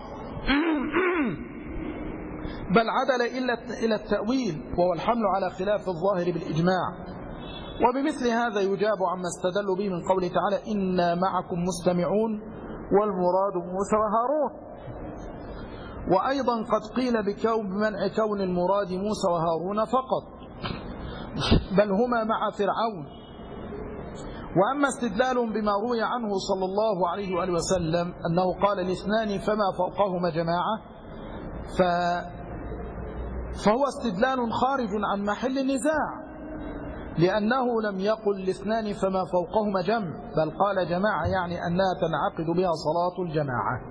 بل عدل إلى التأويل، وهو الحمل على خلاف الظاهر بالإجماع. وبمثل هذا يجاب عما استدلوا به من قوله تعالى إنا معكم مستمعون، والمراد موسى وهارون. وأيضا قد قيل بمنع كون المراد موسى وهارون فقط، بل هما مع فرعون. وأما استدلالهم بما روي عنه صلى الله عليه وآله وسلم أنه قال الاثنان فما فوقهما جماعة، فهو استدلال خارج عن محل النزاع، لأنه لم يقل الاثنان فما فوقهما جمع، بل قال جماعة، يعني أنها تنعقد بها صلاة الجماعة.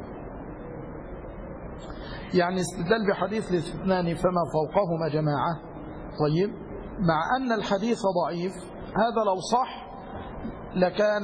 يعني استدلال بحديث الاثنان فما فوقهما جماعة. طيب، مع أن الحديث ضعيف، هذا لو صح لكان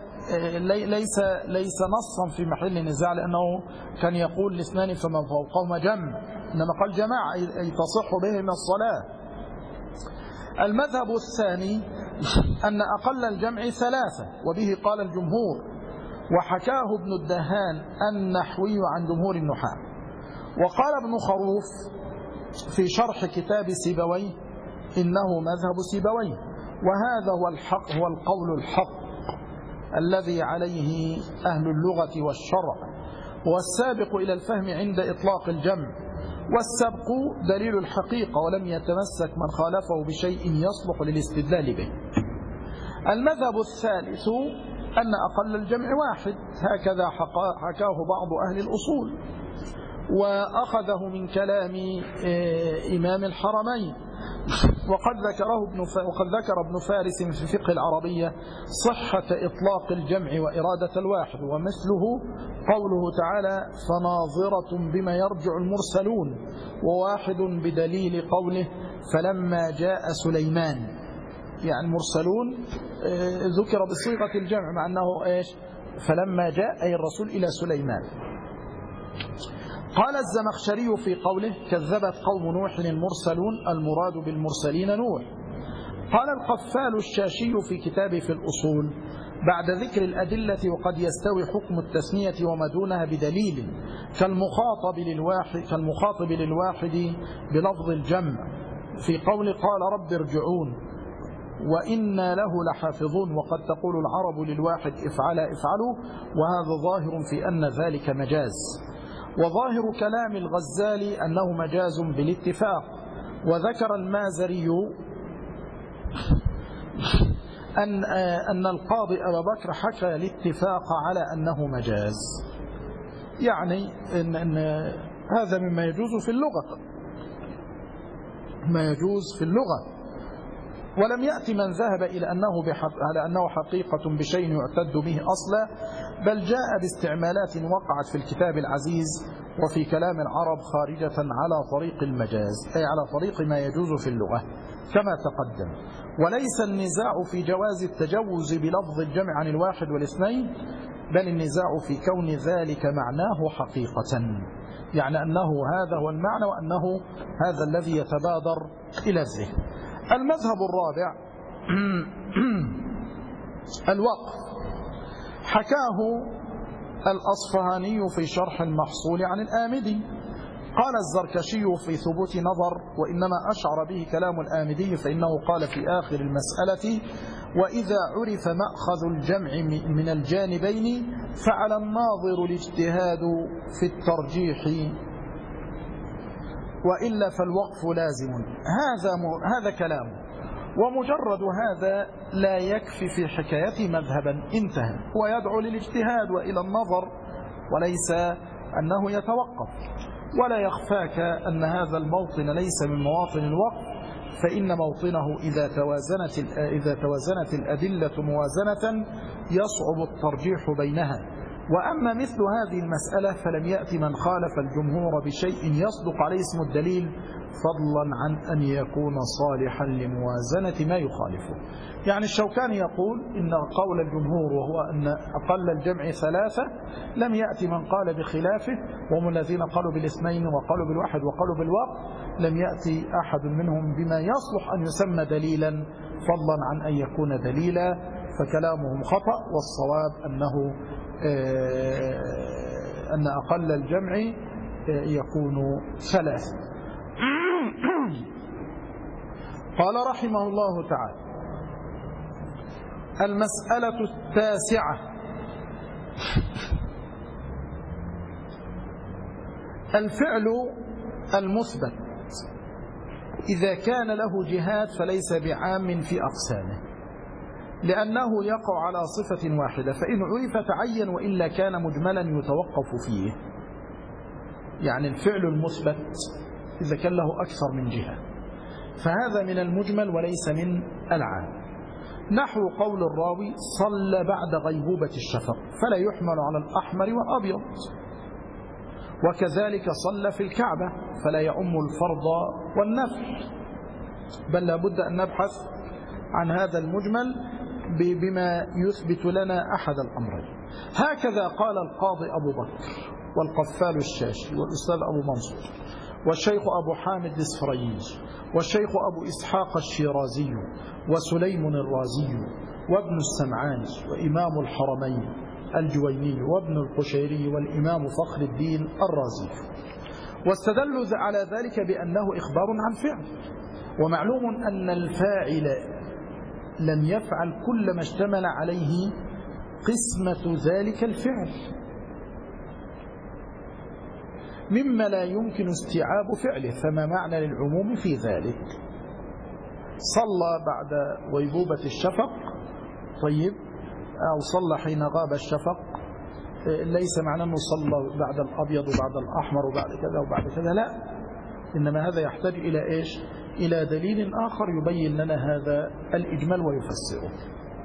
ليس نصا في محل نزاع، لأنه كان يقول الاثنان فما فوقهما جمع، إنما قال جماعة أي تصح بهم الصلاة. المذهب الثاني أن أقل الجمع ثلاثة، وبه قال الجمهور، وحكاه ابن الدهان النحوي عن جمهور النحاة. وقال ابن خروف في شرح كتاب سيبويه إنه مذهب سيبويه، وهذا هو الحق، هو القول الحق الذي عليه أهل اللغة والشرع، والسابق إلى الفهم عند إطلاق الجمع، والسبق دليل الحقيقة، ولم يتمسك من خالفه بشيء يصلح للاستدلال به. المذهب الثالث أن أقل الجمع واحد، هكذا حكاه بعض أهل الأصول، وأخذه من كلام إمام الحرمين، وقد ذكر ابن فارس في فقه العربية صحة إطلاق الجمع وإرادة الواحد، ومثله قوله تعالى فناظرة بما يرجع المرسلون، وواحد بدليل قوله فلما جاء سليمان. يعني المرسلون ذكر بصيغة الجمع مع أنه إيش؟ فلما جاء أي الرسول إلى سليمان. قال الزمخشري في قوله كذبت قوم نوح المرسلون، المراد بالمرسلين نوح. قال القفال الشاشي في كتابه في الأصول بعد ذكر الأدلة وقد يستوي حكم التثنية وما دونها بدليل كالمخاطب للواحد بلفظ الجمع في قول قال رب ارجعون وإنا له لحافظون، وقد تقول العرب للواحد افعلوا، وهذا ظاهر في أن ذلك مجاز. وظاهر كلام الغزالي أنه مجاز بالاتفاق. وذكر المازري أن القاضي أبا بكر حكى الاتفاق على أنه مجاز، يعني إن هذا مما يجوز في اللغة، ما يجوز في اللغة. ولم يأتي من ذهب إلى أنه حقيقة بشيء يعتد به أصلا، بل جاء باستعمالات وقعت في الكتاب العزيز وفي كلام العرب خارجة على طريق المجاز، أي على طريق ما يجوز في اللغة كما تقدم. وليس النزاع في جواز التجوز بلفظ الجمع عن الواحد والاثنين، بل النزاع في كون ذلك معناه حقيقة، يعني أنه هذا هو المعنى وأنه هذا الذي يتبادر إلى الذهن. المذهب الرابع الوقف، حكاه الأصفهاني في شرح المحصول عن الآمدي. قال الزركشي في ثبوت نظر، وإنما أشعر به كلام الآمدي، فإنه قال في آخر المسألة وإذا عرف مأخذ الجمع من الجانبين فعلى الناظر الاجتهاد في الترجيح، وإلا فالوقف لازم. هذا كلام، ومجرد هذا لا يكفي في حكايته مذهبا، انتهى. هو يدعو للاجتهاد وإلى النظر وليس أنه يتوقف. ولا يخفاك أن هذا الموطن ليس من مواطن الوقف، فإن موطنه إذا توازنت الأدلة موازنة يصعب الترجيح بينها. وأما مثل هذه المسألة فلم يأتي من خالف الجمهور بشيء يصدق عليه اسم الدليل، فضلا عن أن يكون صالحا لموازنة ما يخالفه. يعني الشوكاني يقول إن قول الجمهور وهو أن أقل الجمع 3 لم يأتي من قال بخلافه، وهم الذين قالوا بالاثنين وقالوا بالواحد وقالوا بالوقت، لم يأتي أحد منهم بما يصلح أن يسمى دليلا فضلا عن أن يكون دليلا، فكلامهم خطأ. والصواب أن أقل الجمع يكون 3. قال رحمه الله تعالى: المسألة 9 الفعل المثبت إذا كان له جهات فليس بعام في أقسامه، لأنه يقع على صفة واحدة، فإن عرف تعين وإلا كان مجملا يتوقف فيه. يعني الفعل المثبت إذا كان له أكثر من جهة فهذا من المجمل وليس من العام. نحو قول الراوي صلى بعد غيبوبة الشفق، فلا يحمل على الأحمر والأبيض. وكذلك صلى في الكعبة، فلا يؤم الفرض والنفل، بل لابد أن نبحث عن هذا المجمل بما يثبت لنا أحد الأمرين. هكذا قال القاضي أبو بكر والقفال الشاشي والأستاذ أبو منصور والشيخ أبو حامد الإسفرايني والشيخ أبو إسحاق الشيرازي وسليم الرازي وابن السمعاني وإمام الحرمين الجويني وابن القشيري والإمام فخر الدين الرازي، واستدلوا على ذلك بأنه إخبار عن فعل. ومعلوم أن الفاعل لم يفعل كل ما اشتمل عليه قسمة ذلك الفعل، مما لا يمكن استيعاب فعله، فما معنى للعموم في ذلك؟ صلى بعد غيبوبة الشفق، طيب، أو صلى حين غاب الشفق، ليس معنى أنه صلى بعد الأبيض وبعد الأحمر وبعد كذا وبعد كذا، لا، إنما هذا يحتاج إلى إيش؟ إلى دليل آخر يبين لنا هذا الإجمال ويفسره.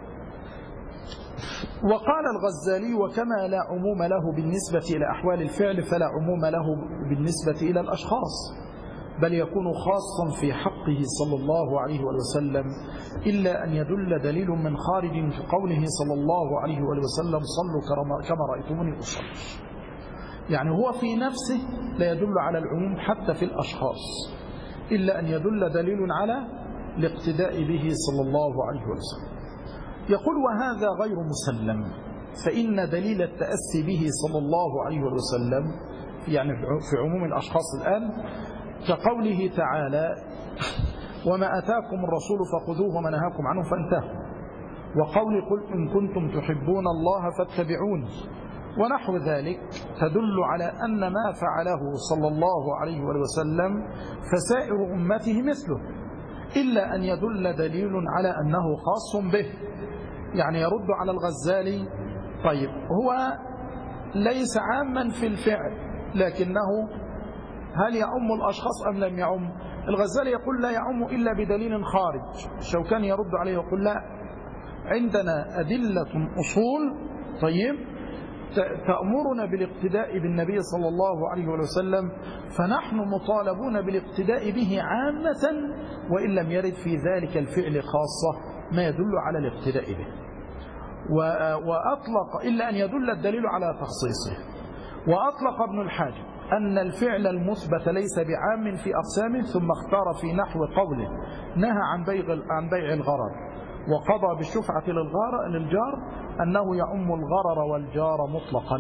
وقال الغزالي: وكما لا عموم له بالنسبة إلى أحوال الفعل فلا عموم له بالنسبة إلى الأشخاص، بل يكون خاصا في حقه صلى الله عليه وسلم، إلا أن يدل دليل من خارج في قوله صلى الله عليه وسلم: صلوا كما رأيتموني أصلي. يعني هو في نفسه لا يدل على العموم حتى في الأشخاص، إلا أن يدل دليل على الاقتداء به صلى الله عليه وسلم. يقول: وهذا غير مسلم، فإن دليل التأسي به صلى الله عليه وسلم يعني في عموم الأشخاص الآن كقوله تعالى: وما أتاكم الرسول فخذوه وما نهاكم عنه فانتهوا، وقول: قل إن كنتم تحبون الله فاتبعوني، ونحو ذلك، تدل على أن ما فعله صلى الله عليه وسلم فسائر أمته مثله، إلا أن يدل دليل على أنه خاص به. يعني يرد على الغزالي: طيب هو ليس عاما في الفعل، لكنه هل يعم الأشخاص أم لم يعم؟ الغزالي يقول: لا يعم إلا بدليل خارج. الشوكاني يرد عليه يقول: لا، عندنا أدلة أصول طيب تأمرنا بالاقتداء بالنبي صلى الله عليه وسلم، فنحن مطالبون بالاقتداء به عامة، وإن لم يرد في ذلك الفعل خاصة ما يدل على الاقتداء به. وأطلق إلا أن يدل الدليل على تخصيصه. وأطلق ابن الحاجب أن الفعل المثبت ليس بعام في أقسامه، ثم اختار في نحو قوله: نهى عن بيع الغرر وقضى بالشفعة للجار أنه يعم الغرر والجار مطلقا.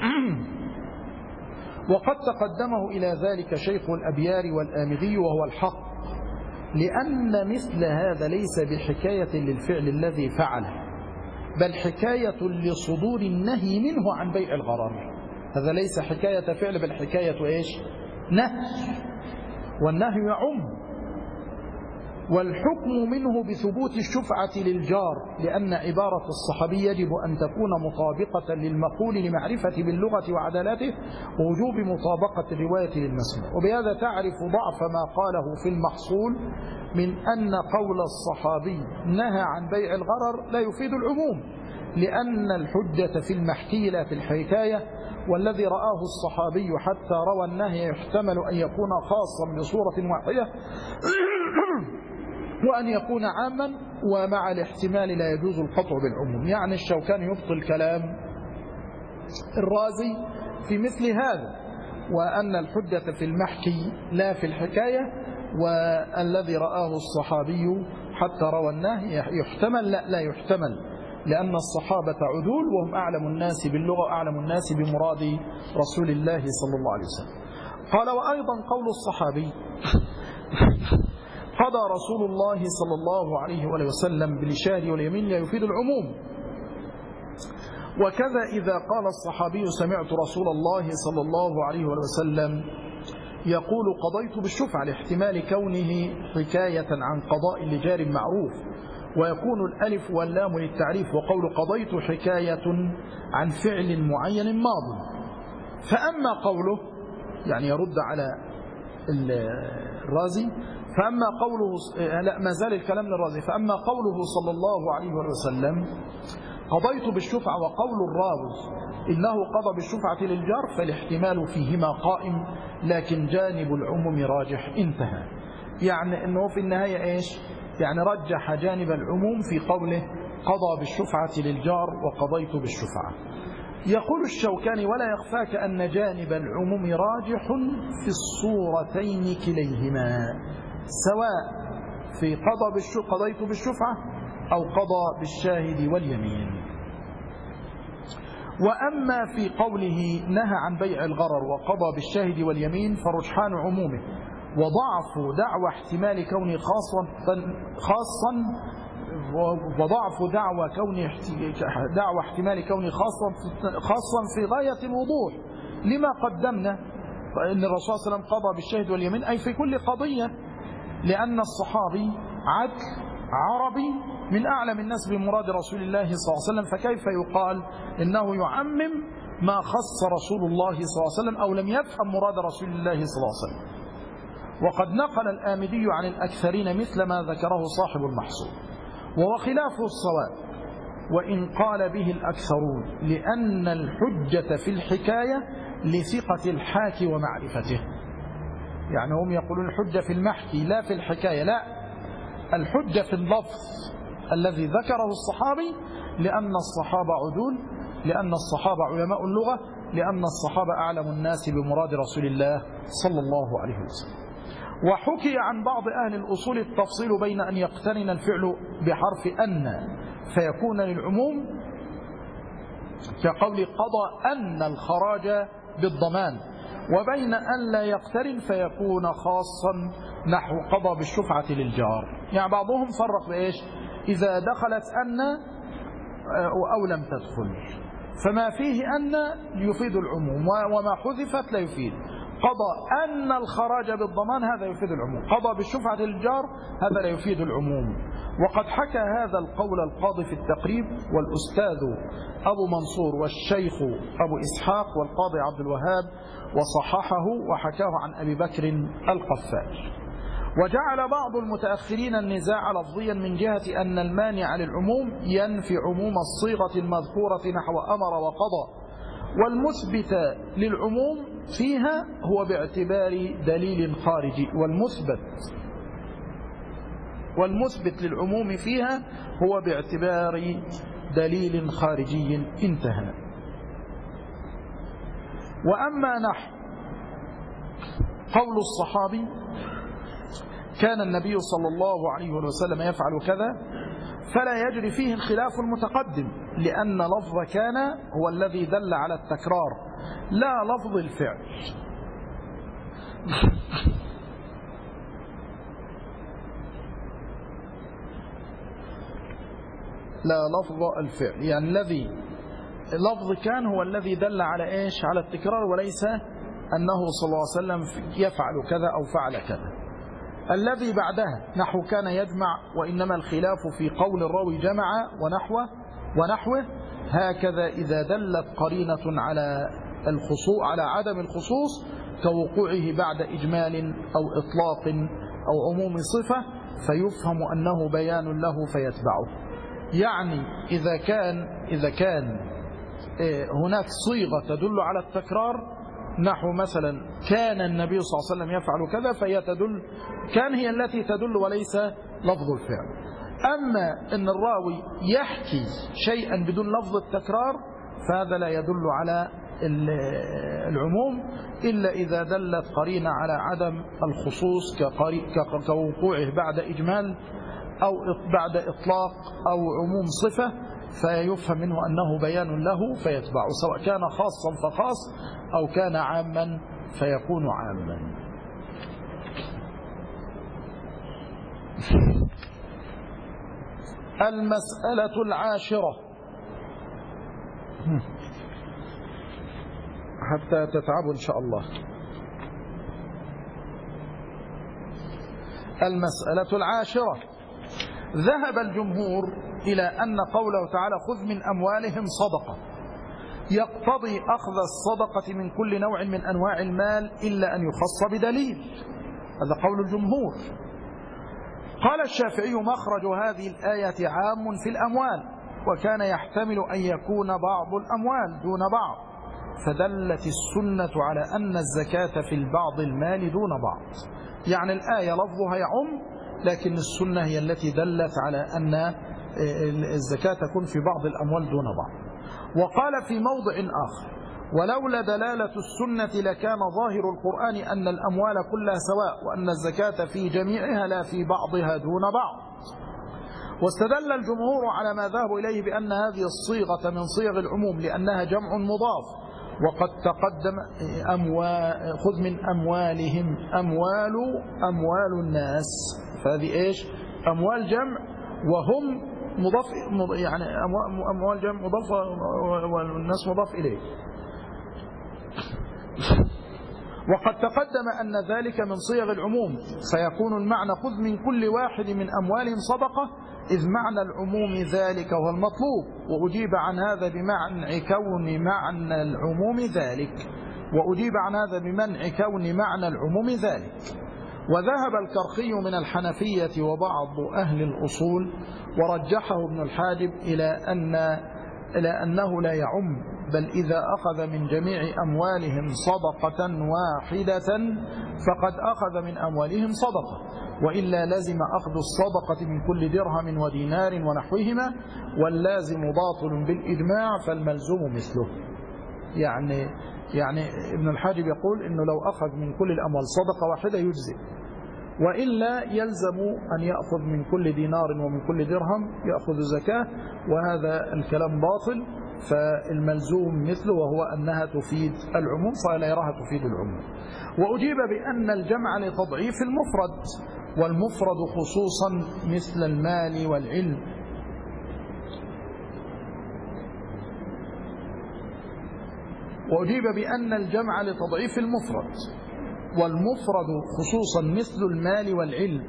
وقد تقدمه إلى ذلك شيخ الأبيار والآمدي وهو الحق، لأن مثل هذا ليس بحكاية للفعل الذي فعله، بل حكاية لصدور النهي منه عن بيع الغرر. هذا ليس حكاية فعل بل حكاية إيش؟ نهي، والنهي يعم. والحكم منه بثبوت الشفعة للجار، لأن عبارة الصحابي يجب أن تكون مطابقة للمقول لمعرفة باللغة وعدالته، ووجوب مطابقة الرواية للمسموع. وبهذا تعرف ضعف ما قاله في المحصول من أن قول الصحابي نهى عن بيع الغرر لا يفيد العموم، لأن الحجة في المحكي لا في الحكاية، والذي رآه الصحابي حتى روى النهي يحتمل أن يكون خاصا بصورة واحدة وأن يكون عاما، ومع الاحتمال لا يجوز القطع بالعموم. يعني الشوكاني يبطل كلام الرازي في مثل هذا، وأن الحجة في المحكي لا في الحكاية، والذي رآه الصحابي حتى روى النهي يحتمل لا يحتمل، لأن الصحابة عدول وهم أعلم الناس باللغة وأعلم الناس بمراد رسول الله صلى الله عليه وسلم. قال: وأيضا قول الصحابي قضى رسول الله صلى الله عليه وسلم بالشاهد واليمين لا يفيد العموم. وكذا إذا قال الصحابي سمعت رسول الله صلى الله عليه وسلم يقول قضيت بالشفعة، لاحتمال كونه حكاية عن قضاء لجار معروف، ويكون الألف واللام للتعريف، وقول قضيت حكاية عن فعل معين ماض. فأما قوله، يعني يرد على الرازي، فأما قوله لا ما زال الكلام للرازي، فأما قوله صلى الله عليه وسلم قضيت بالشفعة وقول الراوي إنه قضى بالشفعة للجار، فالاحتمال فيهما قائم، لكن جانب العموم راجح. انتهى. يعني أنه في النهاية إيش؟ يعني رجح جانب العموم في قوله قضى بالشفعة للجار وقضيت بالشفعة. يقول الشوكاني: ولا يخفاك أن جانب العموم راجح في الصورتين كليهما، سواء في قضيت بالشفعة أو قضى بالشاهد واليمين. وأما في قوله نهى عن بيع الغرر وقضى بالشاهد واليمين فرجحان عمومه وضعف دعوى احتمال كونه خاصا وضعف دعوى احتمال كونه خاصا في غاية الوضوح، لما قدمنا أن الرسول صلى الله عليه وسلم قضى بالشاهد واليمين أي في كل قضية، لأن الصحابي عدل عربي من أعلم الناس بمراد رسول الله صلى الله عليه وسلم، فكيف يقال إنه يعمم ما خص رسول الله صلى الله عليه وسلم أو لم يفهم مراد رسول الله صلى الله عليه وسلم. وقد نقل الآمدي عن الأكثرين مثل ما ذكره صاحب المحصول، وهو خلافه الصواب وإن قال به الأكثرون، لأن الحجة في الحكاية لثقة الحاكي ومعرفته. يعني هم يقولون الحجة في المحكي لا في الحكاية، لا، الحجة في اللفظ الذي ذكره الصحابي، لأن الصحابة عدول، لأن الصحابة علماء اللغة، لأن الصحابة أعلم الناس بمراد رسول الله صلى الله عليه وسلم. وحكي عن بعض أهل الأصول التفصيل بين أن يقترن الفعل بحرف أن فيكون للعموم، كقول قضى أن الخراج بالضمان، وبين أن لا يقترن فيكون خاصا نحو قضى بالشفعة للجار. يعني بعضهم فرق بإيش؟ إذا دخلت أن أو لم تدخل، فما فيه أن يفيد العموم، وما حذفت لا يفيد. قضى أن الخراج بالضمان هذا يفيد العموم، قضى بالشفعة للجار هذا لا يفيد العموم. وقد حكى هذا القول القاضي في التقريب والأستاذ أبو منصور والشيخ أبو إسحاق والقاضي عبد الوهاب، وصححه وحكاه عن أبي بكر القفال. وجعل بعض المتأخرين النزاع لفظيا من جهة أن المانع للعموم ينفي عموم الصيغة المذكورة نحو أمر وقضى، والمثبت للعموم فيها هو باعتبار دليل خارجي، والمثبت للعموم فيها هو باعتبار دليل خارجي. انتهى. وأما نحو قول الصحابي كان النبي صلى الله عليه وسلم يفعل كذا، فلا يجري فيه الخلاف المتقدم، لأن لفظ كان هو الذي دل على التكرار لا لفظ الفعل. لا لفظ الفعل، يعني الذي لفظ كان هو الذي دل على إيش؟ على التكرار، وليس أنه صلى الله عليه وسلم يفعل كذا أو فعل كذا. الذي بعدها نحو كان يجمع، وإنما الخلاف في قول الراوي جمع ونحوه هكذا إذا دلت قرينة على على عدم الخصوص كوقوعه بعد إجمال أو إطلاق أو عموم صفة، فيفهم أنه بيان له فيتبعه. يعني إذا كان هناك صيغة تدل على التكرار، نحو مثلا كان النبي صلى الله عليه وسلم يفعل كذا، فهي تدل، كان هي التي تدل وليس لفظ الفعل. أما أن الراوي يحكي شيئا بدون لفظ التكرار فهذا لا يدل على العموم إلا إذا دلت قرينة على عدم الخصوص كوقوعه بعد إجمال أو بعد إطلاق أو عموم صفة، فيفهم منه أنه بيان له فيتبعه، سواء كان خاصا فخاص أو كان عاما فيكون عاما. المسألة العاشرة، حتى تتعبوا إن شاء الله. المسألة العاشرة، ذهب الجمهور إلى أن قوله تعالى خذ من أموالهم صدقة يقتضي أخذ الصدقة من كل نوع من أنواع المال إلا أن يخص بدليل. هذا قول الجمهور. قال الشافعي مخرج هذه الآية عام في الأموال، وكان يحتمل أن يكون بعض الأموال دون بعض، فدلت السنة على أن الزكاة في البعض المال دون بعض. يعني الآية لفظها يعم، لكن السنة هي التي دلت على أن الزكاة تكون في بعض الأموال دون بعض. وقال في موضع آخر ولولا دلالة السنة لكان ظاهر القرآن أن الأموال كلها سواء، وأن الزكاة في جميعها لا في بعضها دون بعض. واستدل الجمهور على ما ذهبوا إليه بأن هذه الصيغة من صيغ العموم لأنها جمع مضاف، وقد تقدم خذ من أموالهم، أموال الناس، فهذه إيش؟ أموال جمع وهم مضاف، يعني أموال جمع مضاف والناس مضاف إليه. وقد تقدم أن ذلك من صيغ العموم، فيكون المعنى خذ من كل واحد من أموالهم صدقة، إذ معنى العموم ذلك هو المطلوب. وأجيب عن هذا بمنع كون معنى العموم ذلك، وذهب الكرخي من الحنفية وبعض أهل الأصول ورجحه ابن الحاجب إلى أنه لا يعم، بل إذا أخذ من جميع أموالهم صدقة واحدة فقد أخذ من أموالهم صدقة، وإلا لزم أخذ الصدقة من كل درهم ودينار ونحوهما، واللازم باطل بالإجماع فالملزوم مثله. يعني ابن الحاجب يقول إنه لو أخذ من كل الأموال صدقة واحدة يجزئ، وإلا يلزم أن يأخذ من كل دينار ومن كل درهم يأخذ زكاة، وهذا الكلام باطل، فالملزوم مثله، وهو أنها تفيد العموم، فلا يراها تفيد العموم. وأجيب بأن الجمع لتضعيف المفرد، والمفرد خصوصا مثل المال والعلم. وأجيب بأن الجمع لتضعيف المفرد، والمفرد خصوصا مثل المال والعلم،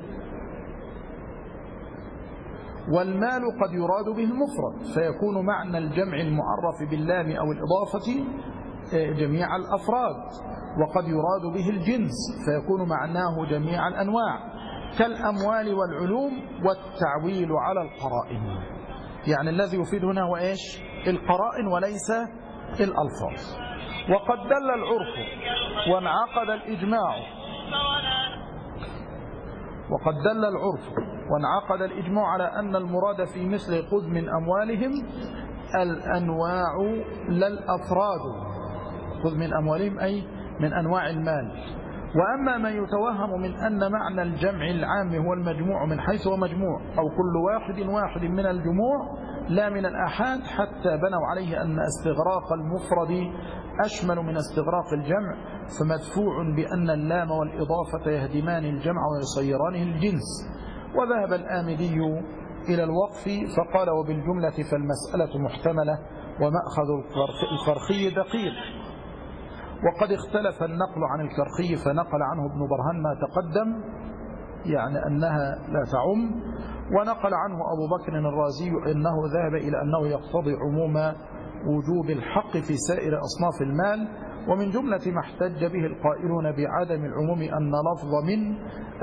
والمال قد يراد به المفرد فيكون معنى الجمع المعرف باللام أو الإضافة جميع الأفراد، وقد يراد به الجنس فيكون معناه جميع الأنواع، كالأموال والعلوم والتعويل على القرائن. يعني الذي يفيد هنا هو إيش؟ القرائن وليس الألفاظ. وقد دل العرف وانعقد الإجماع على أن المراد في مثل خذ من أموالهم الأنواع لا الأفراد، خذ من أموالهم أي من أنواع المال. وأما ما يتوهم من أن معنى الجمع العام هو المجموع من حيث هو مجموع، أو كل واحد من الجموع لا من الآحاد، حتى بنوا عليه أن استغراق المفرد أشمل من استغراق الجمع، فمدفوع بأن اللام والإضافة يهدمان الجمع ويصيرانه الجنس. وذهب الآمدي إلى الوقف فقال وبالجملة فالمسألة محتملة ومأخذ الكرخي دقيق. وقد اختلف النقل عن الكرخي، فنقل عنه ابن برهان ما تقدم، يعني أنها لا تعم، ونقل عنه أبو بكر الرازي أنه ذهب إلى أنه يقتضي عموم وجوب الحق في سائر أصناف المال. ومن جملة ما احتج به القائلون بعدم العموم أن لفظ من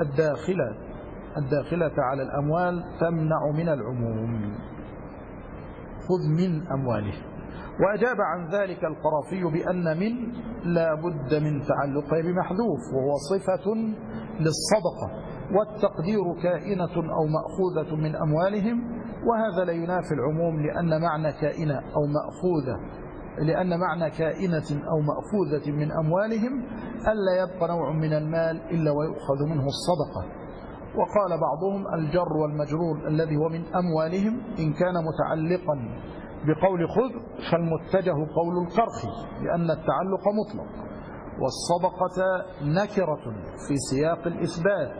الداخلة على الأموال تمنع من العموم، خذ من أمواله. وأجاب عن ذلك القرافي بأن من لا بد من تعلقه بمحذوف، وهو صفة للصدقة، والتقدير كائنة أو مأخوذة من أموالهم، وهذا لا ينافي العموم، لأن معنى كائنة أو مأخوذة من أموالهم ألا يبقى نوع من المال إلا ويؤخذ منه الصدقة. وقال بعضهم الجر والمجرور الذي هو من أموالهم إن كان متعلقا بقول خذ فالمتجه قول الكرخي، لأن التعلق مطلق، والصدقة نكرة في سياق الإثبات،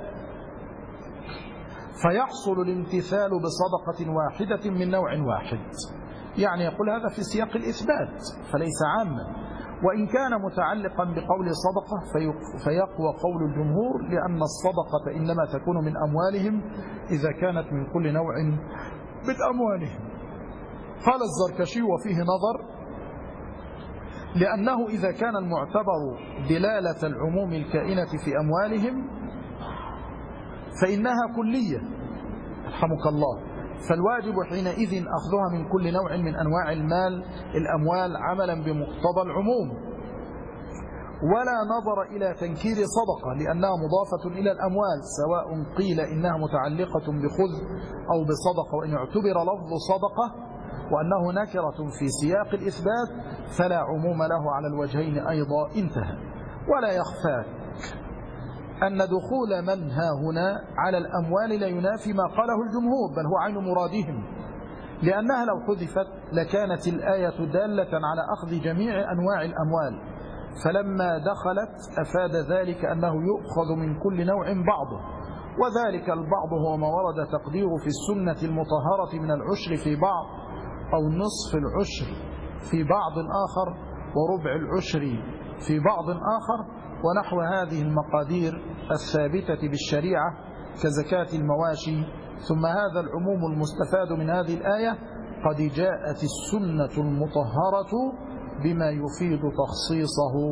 فيحصل الامتثال بصدقة واحدة من نوع واحد. يعني يقول هذا في سياق الإثبات فليس عاما. وإن كان متعلقا بقول صدقة فيقوى قول الجمهور، لأن الصدقة إنما تكون من أموالهم إذا كانت من كل نوع من أموالهم. قال الزركشي وفيه نظر، لأنه إذا كان المعتبر دلالة العموم الكائنة في أموالهم فإنها كلية رحمك الله، فالواجب حينئذ أخذها من كل نوع من أنواع الأموال عملا بمقتضى العموم، ولا نظر إلى تنكير صدقة لأنها مضافة إلى الأموال، سواء قيل إنها متعلقة بخذ أو بصدقة، وإن اعتبر لفظ صدقة وأنه نكرة في سياق الإثبات فلا عموم له على الوجهين أيضا. انتهى. ولا يخفى أن دخول من ها هنا على الأموال لا ينافي ما قاله الجمهور، بل هو عين مرادهم، لأنها لو حذفت لكانت الآية دالة على أخذ جميع أنواع الأموال، فلما دخلت أفاد ذلك أنه يؤخذ من كل نوع بعضه، وذلك البعض هو ما ورد تقديره في السنة المطهرة من العشر في بعض، أو نصف العشر في بعض آخر، وربع العشر في بعض آخر، ونحو هذه المقادير الثابتة بالشريعة كزكاة المواشي. ثم هذا العموم المستفاد من هذه الآية قد جاءت السنة المطهرة بما يفيد تخصيصه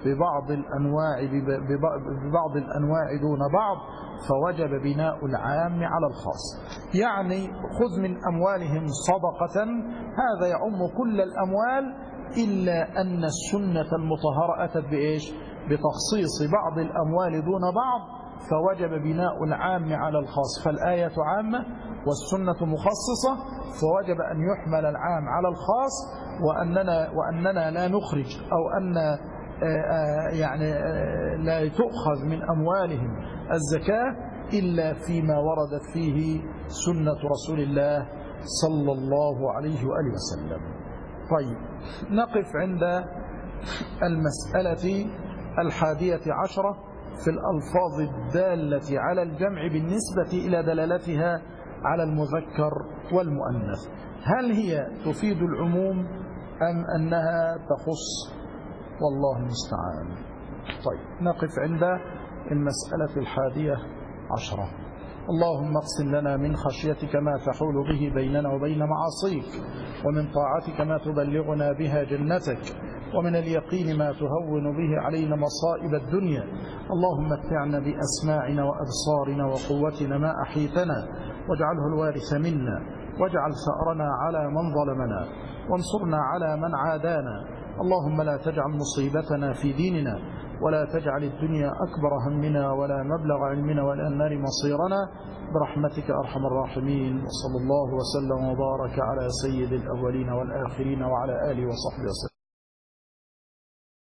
ببعض الأنواع دون بعض، فوجب بناء العام على الخاص. يعني خذ من أموالهم صدقة، هذا يعم كل الأموال، إلا أن السنة المطهرة أتت بإيش؟ بتخصيص بعض الأموال دون بعض، فوجب بناء العام على الخاص. فالآية عامة والسنة مخصصة، فوجب أن يحمل العام على الخاص، وأننا لا نخرج أو أن يعني لا تؤخذ من أموالهم الزكاة إلا فيما وردت فيه سنة رسول الله صلى الله عليه وآله وسلم. طيب، نقف عند المسألة 11 في الألفاظ الدالة على الجمع بالنسبة إلى دلالتها على المذكر والمؤنث، هل هي تفيد العموم أم أنها تخص؟ والله المستعان. طيب، نقف عند المسألة 11. اللهم اقسم لنا من خشيتك ما تحول به بيننا وبين معاصيك، ومن طاعتك ما تبلغنا بها جنتك، ومن اليقين ما تهون به علينا مصائب الدنيا. اللهم متعنا بأسماعنا وأبصارنا وقوتنا ما أحيتنا، واجعله الوارث منا، واجعل ثأرنا على من ظلمنا، وانصرنا على من عادانا. اللهم لا تجعل مصيبتنا في ديننا، ولا تجعل الدنيا أكبر همنا ولا مبلغ علمنا ولا النار مصيرنا، برحمتك أرحم الراحمين. وصلى الله وسلم وبارك على سيد الأولين والآخرين وعلى آله وصحبه وسلم.